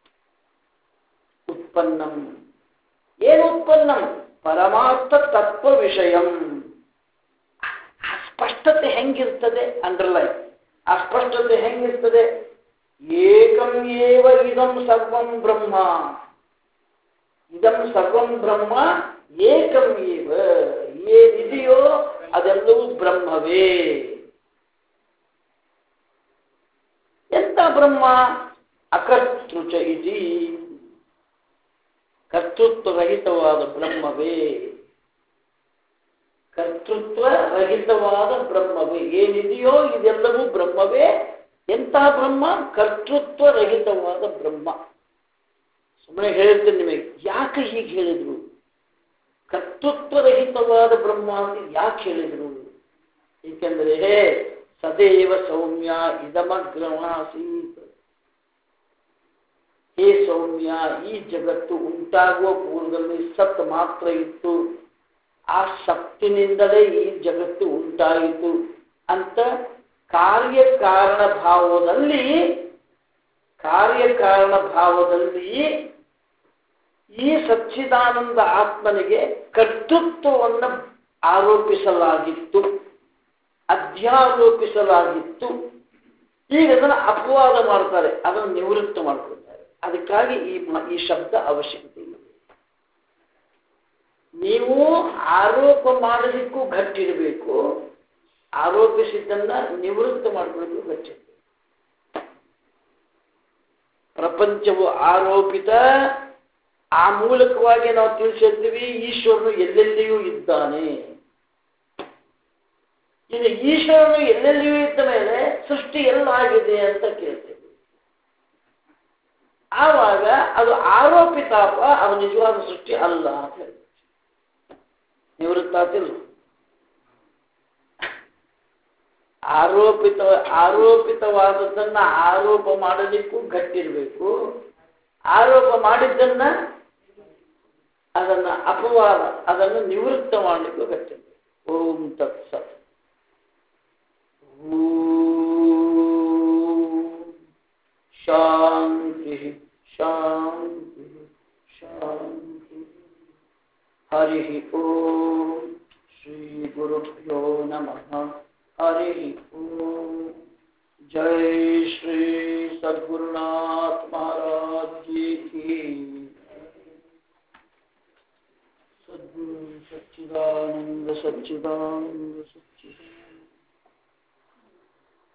ಉತ್ಪನ್ನಂ, ಏನು ಉತ್ಪನ್ನಂ? ಪರಮಾರ್ಥ ತತ್ವ ವಿಷಯಂ. ಆ ಸ್ಪಷ್ಟತೆ ಹೆಂಗಿರ್ತದೆ? ಅಂಡರ್ಲೈನ್, ಆ ಸ್ಪಷ್ಟತೆ ಹೆಂಗಿರ್ತದೆ? ಏಕಂ ಏವ ಇದಂ ಸರ್ವಂ ಬ್ರಹ್ಮ, ಇದಂ ಸರ್ವಂ ಬ್ರಹ್ಮ ಏಕಂ ಏವ, ಏನಿದೆಯೋ ಅದೆಲ್ಲವೂ ಬ್ರಹ್ಮವೇ. ಎಂತ ಬ್ರಹ್ಮ? ಅಕರ್ತೃಚ ಇತಿ, ಕರ್ತೃತ್ವ ರಹಿತವಾದ ಬ್ರಹ್ಮವೇ, ಕರ್ತೃತ್ವ ರಹಿತವಾದ ಬ್ರಹ್ಮವೇ. ಏನಿದೆಯೋ ಇದೆಲ್ಲವೂ ಬ್ರಹ್ಮವೇ. ಎಂಥ ಬ್ರಹ್ಮ? ಕರ್ತೃತ್ವ ರಹಿತವಾದ ಬ್ರಹ್ಮ. ಸುಮ್ಮನೆ ಹೇಳ್ತೀನಿ ನಿಮಗೆ, ಯಾಕೆ ಹೀಗೆ ಹೇಳಿದ್ರು? ಕರ್ತೃತ್ವ ರಹಿತವಾದ ಬ್ರಹ್ಮ ಅಂತ ಯಾಕೆ ಹೇಳಿದ್ರು? ಏಕೆಂದರೆ ಸದೇವ ಸೌಮ್ಯ ಇದಮಗ್ರಮಾಸೀತ್, ಹೇ ಸೌಮ್ಯ, ಈ ಜಗತ್ತು ಉಂಟಾಗುವ ಪೂರ್ವದಲ್ಲಿ ಸತ್ ಮಾತ್ರ ಇತ್ತು, ಆ ಸತ್ತಿನಿಂದಲೇ ಈ ಜಗತ್ತು ಉಂಟಾಯಿತು ಅಂತ ಕಾರ್ಯಕಾರಣ ಭಾವದಲ್ಲಿ ಈ ಸಚ್ಚಿದಾನಂದ ಆತ್ಮನಿಗೆ ಕರ್ತೃತ್ವವನ್ನು ಆರೋಪಿಸಲಾಗಿತ್ತು, ಅಧ್ಯಾರೋಪಿಸಲಾಗಿತ್ತು. ಈಗ ಅದನ್ನು ಅಪವಾದ ಮಾಡ್ತಾರೆ, ಅದನ್ನು ನಿವೃತ್ತ ಮಾಡ್ಕೊಳ್ತಾರೆ. ಅದಕ್ಕಾಗಿ ಈ ಶಬ್ದ ಅವಶ್ಯಕತೆ ಇಲ್ಲ. ನೀವು ಆರೋಪ ಮಾಡಲಿಕ್ಕೂ ಗಟ್ಟಿರಬೇಕು, ಆರೋಪಿಸಿದ್ದನ್ನ ನಿವೃತ್ತ ಮಾಡ್ಕೊಳ್ಳಿಕ್ಕೂ ಗಟ್ಟಿರಬೇಕು. ಪ್ರಪಂಚವು ಆರೋಪಿತ, ಆ ಮೂಲಕವಾಗಿ ನಾವು ತಿಳಿಸಿರ್ತೀವಿ ಈಶ್ವರನು ಎಲ್ಲೆಲ್ಲಿಯೂ ಇದ್ದಾನೆ. ಇನ್ನು ಈಶ್ವರನು ಎಲ್ಲೆಲ್ಲಿಯೂ ಇದ್ದ ಮೇಲೆ ಸೃಷ್ಟಿ ಎಲ್ಲಾಗಿದೆ ಅಂತ ಕೇಳ್ತೇವೆ. ಆವಾಗ ಅದು ಆರೋಪಿತಾಪ, ಅದು ನಿಜವಾದ ಸೃಷ್ಟಿ ಅಲ್ಲ ಅಂತ ಹೇಳ್ತೇವೆ. ನಿವೃತ್ತ ಆಗ್ತಿಲ್ಲ. ಆರೋಪಿತವಾದದ್ದನ್ನ ಆರೋಪ ಮಾಡಲಿಕ್ಕೂ ಗಟ್ಟಿರಬೇಕು, ಆರೋಪ ಮಾಡಿದ್ದನ್ನ ಅದನ್ನ ಅಪವಾದ, ಅದನ್ನು ನಿವೃತ್ತ ಮಾಡಲಿಕ್ಕೂ ಗಟ್ಟಿರಬೇಕು. ಓಂ ತತ್ಸತ್. ಶಾಂತಿ ಶಾಂತಿ ಶಾಂತಿ. ಹರಿ ಓಂ. ಶ್ರೀ ಗುರುಭ್ಯೋ ನಮಃ. हरि ओम. जय श्री सद्गुरुनाथ महाराज जी की. सद्गुरु सच्चिदानंद सच्चिदानंद